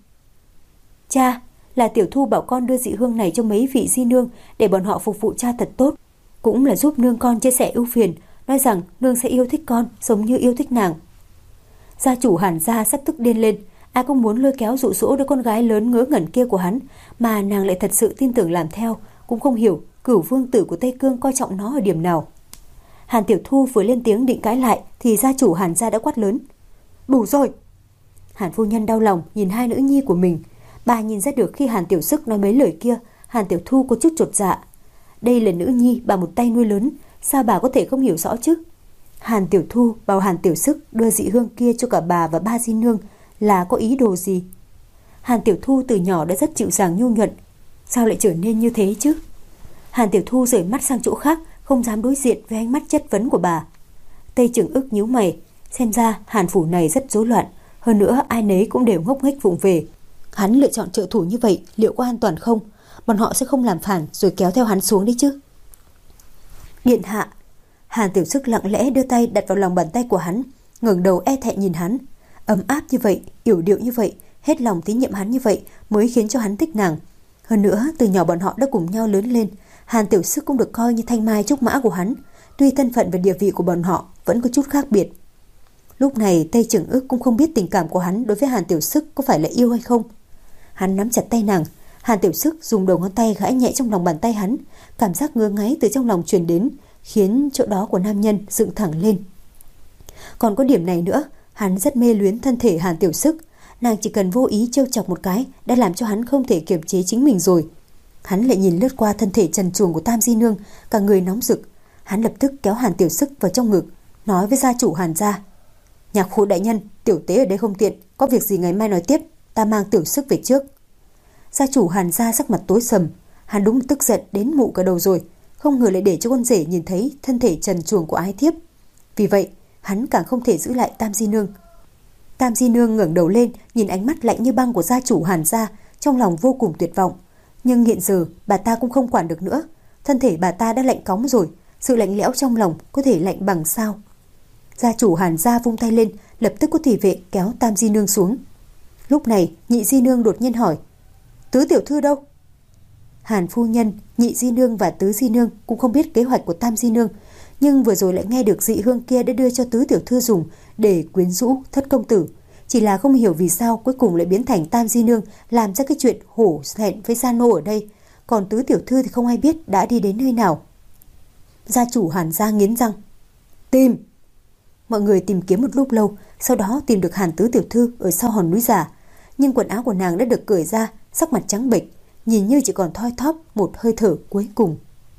Cha, là Tiểu Thu bảo con đưa dị hương này cho mấy vị di nương để bọn họ phục vụ cha thật tốt, cũng là giúp nương con chia sẻ ưu phiền, nói rằng nương sẽ yêu thích con giống như yêu thích nàng. Gia chủ Hàn gia sắp tức điên lên, ai cũng muốn lôi kéo dụ dỗ đứa con gái lớn ngớ ngẩn kia của hắn, mà nàng lại thật sự tin tưởng làm theo, cũng không hiểu Cửu vương tử của Tây Cương coi trọng nó ở điểm nào. Hàn Tiểu Thu vừa lên tiếng định cãi lại thì gia chủ Hàn gia đã quát lớn. Đủ rồi. Hàn phu nhân đau lòng nhìn hai nữ nhi của mình. Bà nhìn ra được khi Hàn Tiểu Sức nói mấy lời kia, Hàn Tiểu Thu có chút chột dạ. Đây là nữ nhi bà một tay nuôi lớn, sao bà có thể không hiểu rõ chứ? Hàn Tiểu Thu bảo Hàn Tiểu Sức đưa dị hương kia cho cả bà và ba di nương là có ý đồ gì? Hàn Tiểu Thu từ nhỏ đã rất dịu dàng nhu nhuận, sao lại trở nên như thế chứ? Hàn Tiểu Thu rời mắt sang chỗ khác, không dám đối diện với ánh mắt chất vấn của bà. Tây Trưởng Ức nhíu mày, xem ra Hàn phủ này rất rối loạn, hơn nữa ai nấy cũng đều ngốc nghếch vụng về. Hắn lựa chọn trợ thủ như vậy liệu có an toàn không? Bọn họ sẽ không làm phản rồi kéo theo hắn xuống đấy chứ? Điện hạ. Hàn Tiểu Sức lặng lẽ đưa tay đặt vào lòng bàn tay của hắn, ngẩng đầu e thẹn nhìn hắn. Ấm áp như vậy, yểu điệu như vậy, hết lòng tín nhiệm hắn như vậy mới khiến cho hắn thích nàng. Hơn nữa từ nhỏ bọn họ đã cùng nhau lớn lên, Hàn Tiểu Sức cũng được coi như thanh mai trúc mã của hắn, tuy thân phận và địa vị của bọn họ vẫn có chút khác biệt. Lúc này Tây Trưởng Ức cũng không biết tình cảm của hắn đối với Hàn Tiểu Sức có phải là yêu hay không. Hắn nắm chặt tay nàng, Hàn Tiểu Sức dùng đầu ngón tay gãi nhẹ trong lòng bàn tay hắn, cảm giác ngứa ngáy từ trong lòng truyền đến, khiến chỗ đó của nam nhân dựng thẳng lên. Còn có điểm này nữa, hắn rất mê luyến thân thể Hàn Tiểu Sức, nàng chỉ cần vô ý trêu chọc một cái đã làm cho hắn không thể kiềm chế chính mình rồi. Hắn lại nhìn lướt qua thân thể trần truồng của Tam Di Nương, cả người nóng rực. Hắn lập tức kéo Hàn Tiểu Sức vào trong ngực, nói với gia chủ Hàn gia: Nhạc phụ đại nhân, tiểu tế ở đây không tiện, có việc gì ngày mai nói tiếp, ta mang Tiểu Sức về trước. Gia chủ Hàn gia sắc mặt tối sầm, hắn đúng tức giận đến mụ cả đầu rồi, không ngờ lại để cho con rể nhìn thấy thân thể trần truồng của ái thiếp. Vì vậy hắn càng không thể giữ lại Tam Di Nương. Tam Di Nương ngẩng đầu lên, nhìn ánh mắt lạnh như băng của gia chủ Hàn gia, trong lòng vô cùng tuyệt vọng. Nhưng hiện giờ bà ta cũng không quản được nữa, thân thể bà ta đã lạnh cóng rồi, sự lạnh lẽo trong lòng có thể lạnh bằng sao? Gia chủ Hàn gia vung tay lên, lập tức có thị vệ kéo Tam Di Nương xuống. Lúc này nhị Di Nương đột nhiên hỏi: Tứ tiểu thư đâu? Hàn phu nhân, nhị Di Nương và tứ Di Nương cũng không biết kế hoạch của Tam Di Nương, Nhưng vừa rồi lại nghe được dị hương kia đã đưa cho tứ tiểu thư dùng để quyến rũ thất công tử. Chỉ là không hiểu vì sao cuối cùng lại biến thành Tam Di Nương làm ra cái chuyện hổ thẹn với gia nô ở đây. Còn tứ tiểu thư thì không ai biết đã đi đến nơi nào. Gia chủ Hàn gia nghiến răng. Tìm! Mọi người tìm kiếm một lúc lâu, sau đó tìm được Hàn tứ tiểu thư ở sau hòn núi giả. Nhưng quần áo của nàng đã được cởi ra, sắc mặt trắng bệch, nhìn như chỉ còn thoi thóp một hơi thở cuối cùng.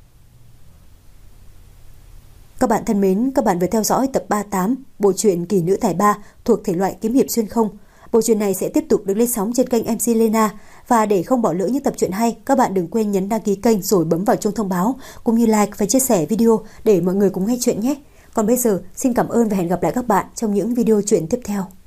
Các bạn thân mến, các bạn vừa theo dõi tập ba mươi tám bộ truyện Kỳ Nữ Tài Ba thuộc thể loại kiếm hiệp xuyên không. Bộ truyện này sẽ tiếp tục được lên sóng trên kênh em xê Lena. Và để không bỏ lỡ những tập truyện hay, các bạn đừng quên nhấn đăng ký kênh rồi bấm vào chuông thông báo, cũng như like và chia sẻ video để mọi người cùng nghe chuyện nhé. Còn bây giờ, xin cảm ơn và hẹn gặp lại các bạn trong những video truyện tiếp theo.